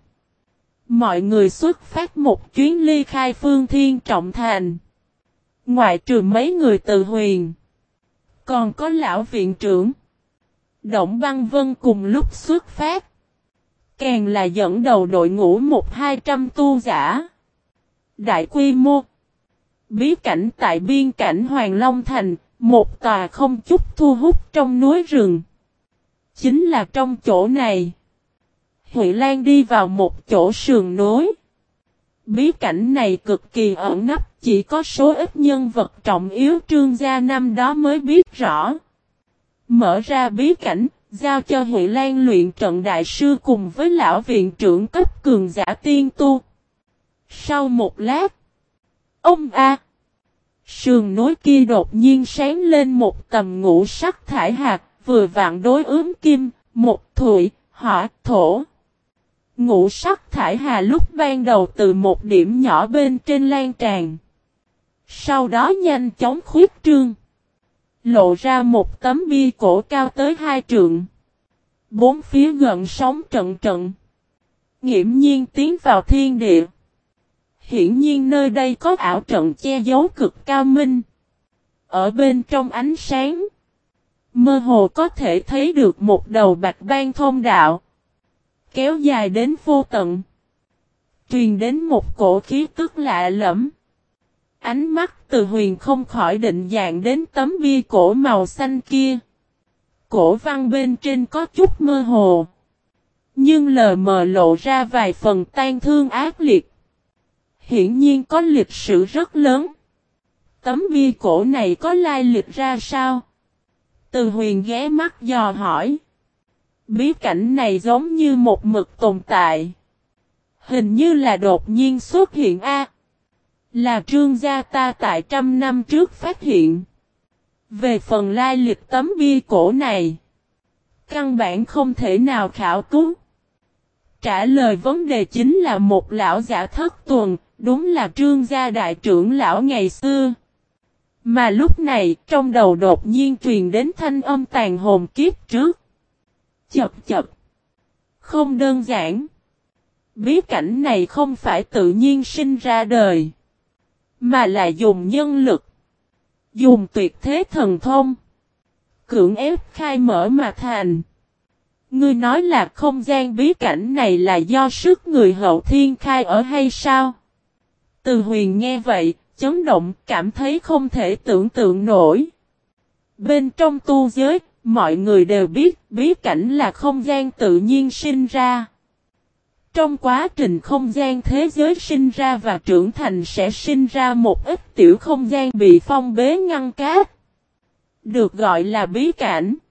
Mọi người xuất phát một chuyến ly khai Phương Thiên Trọng Thành. Ngoại trừ mấy người Từ Huyền. Còn có lão viện trưởng. Động Băng Vân cùng lúc xuất phát. Càng là dẫn đầu đội ngũ một hai trăm tu giả. Đại quy mô. Bí cảnh tại biên cảnh Hoàng Long Thành. Một tòa không chút thu hút trong núi rừng. Chính là trong chỗ này. Huệ Lan đi vào một chỗ sườn núi. Bí cảnh này cực kỳ ẩn nấp, chỉ có số ít nhân vật trọng yếu Trương gia năm đó mới biết rõ. Mở ra bí cảnh, giao cho Huệ Lan luyện trận đại sư cùng với lão viện trưởng cấp cường giả tiên tu. Sau một lát, ông A. Sườn núi kia đột nhiên sáng lên một tầm ngũ sắc thải hạt, vừa vặn đối ứng kim, một thủy, hỏa, thổ. Ngũ sắc thải hà lúc ban đầu từ một điểm nhỏ bên trên lan tràn. Sau đó nhanh chóng khuyết trương. Lộ ra một tấm bia cổ cao tới hai trượng. Bốn phía gần sóng trận trận. Nghiễm nhiên tiến vào thiên địa. Hiển nhiên nơi đây có ảo trận che giấu cực cao minh. Ở bên trong ánh sáng. Mơ hồ có thể thấy được một đầu bạch ban thông đạo. Kéo dài đến vô tận. Truyền đến một cổ khí tức lạ lẫm. Ánh mắt Từ Huyền không khỏi định dạng đến tấm bia cổ màu xanh kia. Cổ văn bên trên có chút mơ hồ. Nhưng lờ mờ lộ ra vài phần tan thương ác liệt. Hiển nhiên có lịch sử rất lớn. Tấm bia cổ này có lai lịch ra sao? Từ Huyền ghé mắt dò hỏi. Bí cảnh này giống như một mực tồn tại. Hình như là đột nhiên xuất hiện a. Là Trương gia ta tại trăm năm trước phát hiện. Về phần lai lịch tấm bia cổ này. Căn bản không thể nào khảo cứu. Trả lời vấn đề chính là một lão giả thất tuần. Đúng là Trương gia đại trưởng lão ngày xưa. Mà lúc này trong đầu đột nhiên truyền đến thanh âm tàn hồn kiếp trước. Chập chập. Không đơn giản. Bí cảnh này không phải tự nhiên sinh ra đời. Mà là dùng nhân lực. Dùng tuyệt thế thần thông. Cưỡng ép khai mở mà thành. Ngươi nói là không gian bí cảnh này là do sức người hậu thiên khai ở hay sao? Từ Huyền nghe vậy, chấn động, cảm thấy không thể tưởng tượng nổi. Bên trong tu giới, mọi người đều biết bí cảnh là không gian tự nhiên sinh ra. Trong quá trình không gian thế giới sinh ra và trưởng thành sẽ sinh ra một ít tiểu không gian bị phong bế ngăn cát. Được gọi là bí cảnh.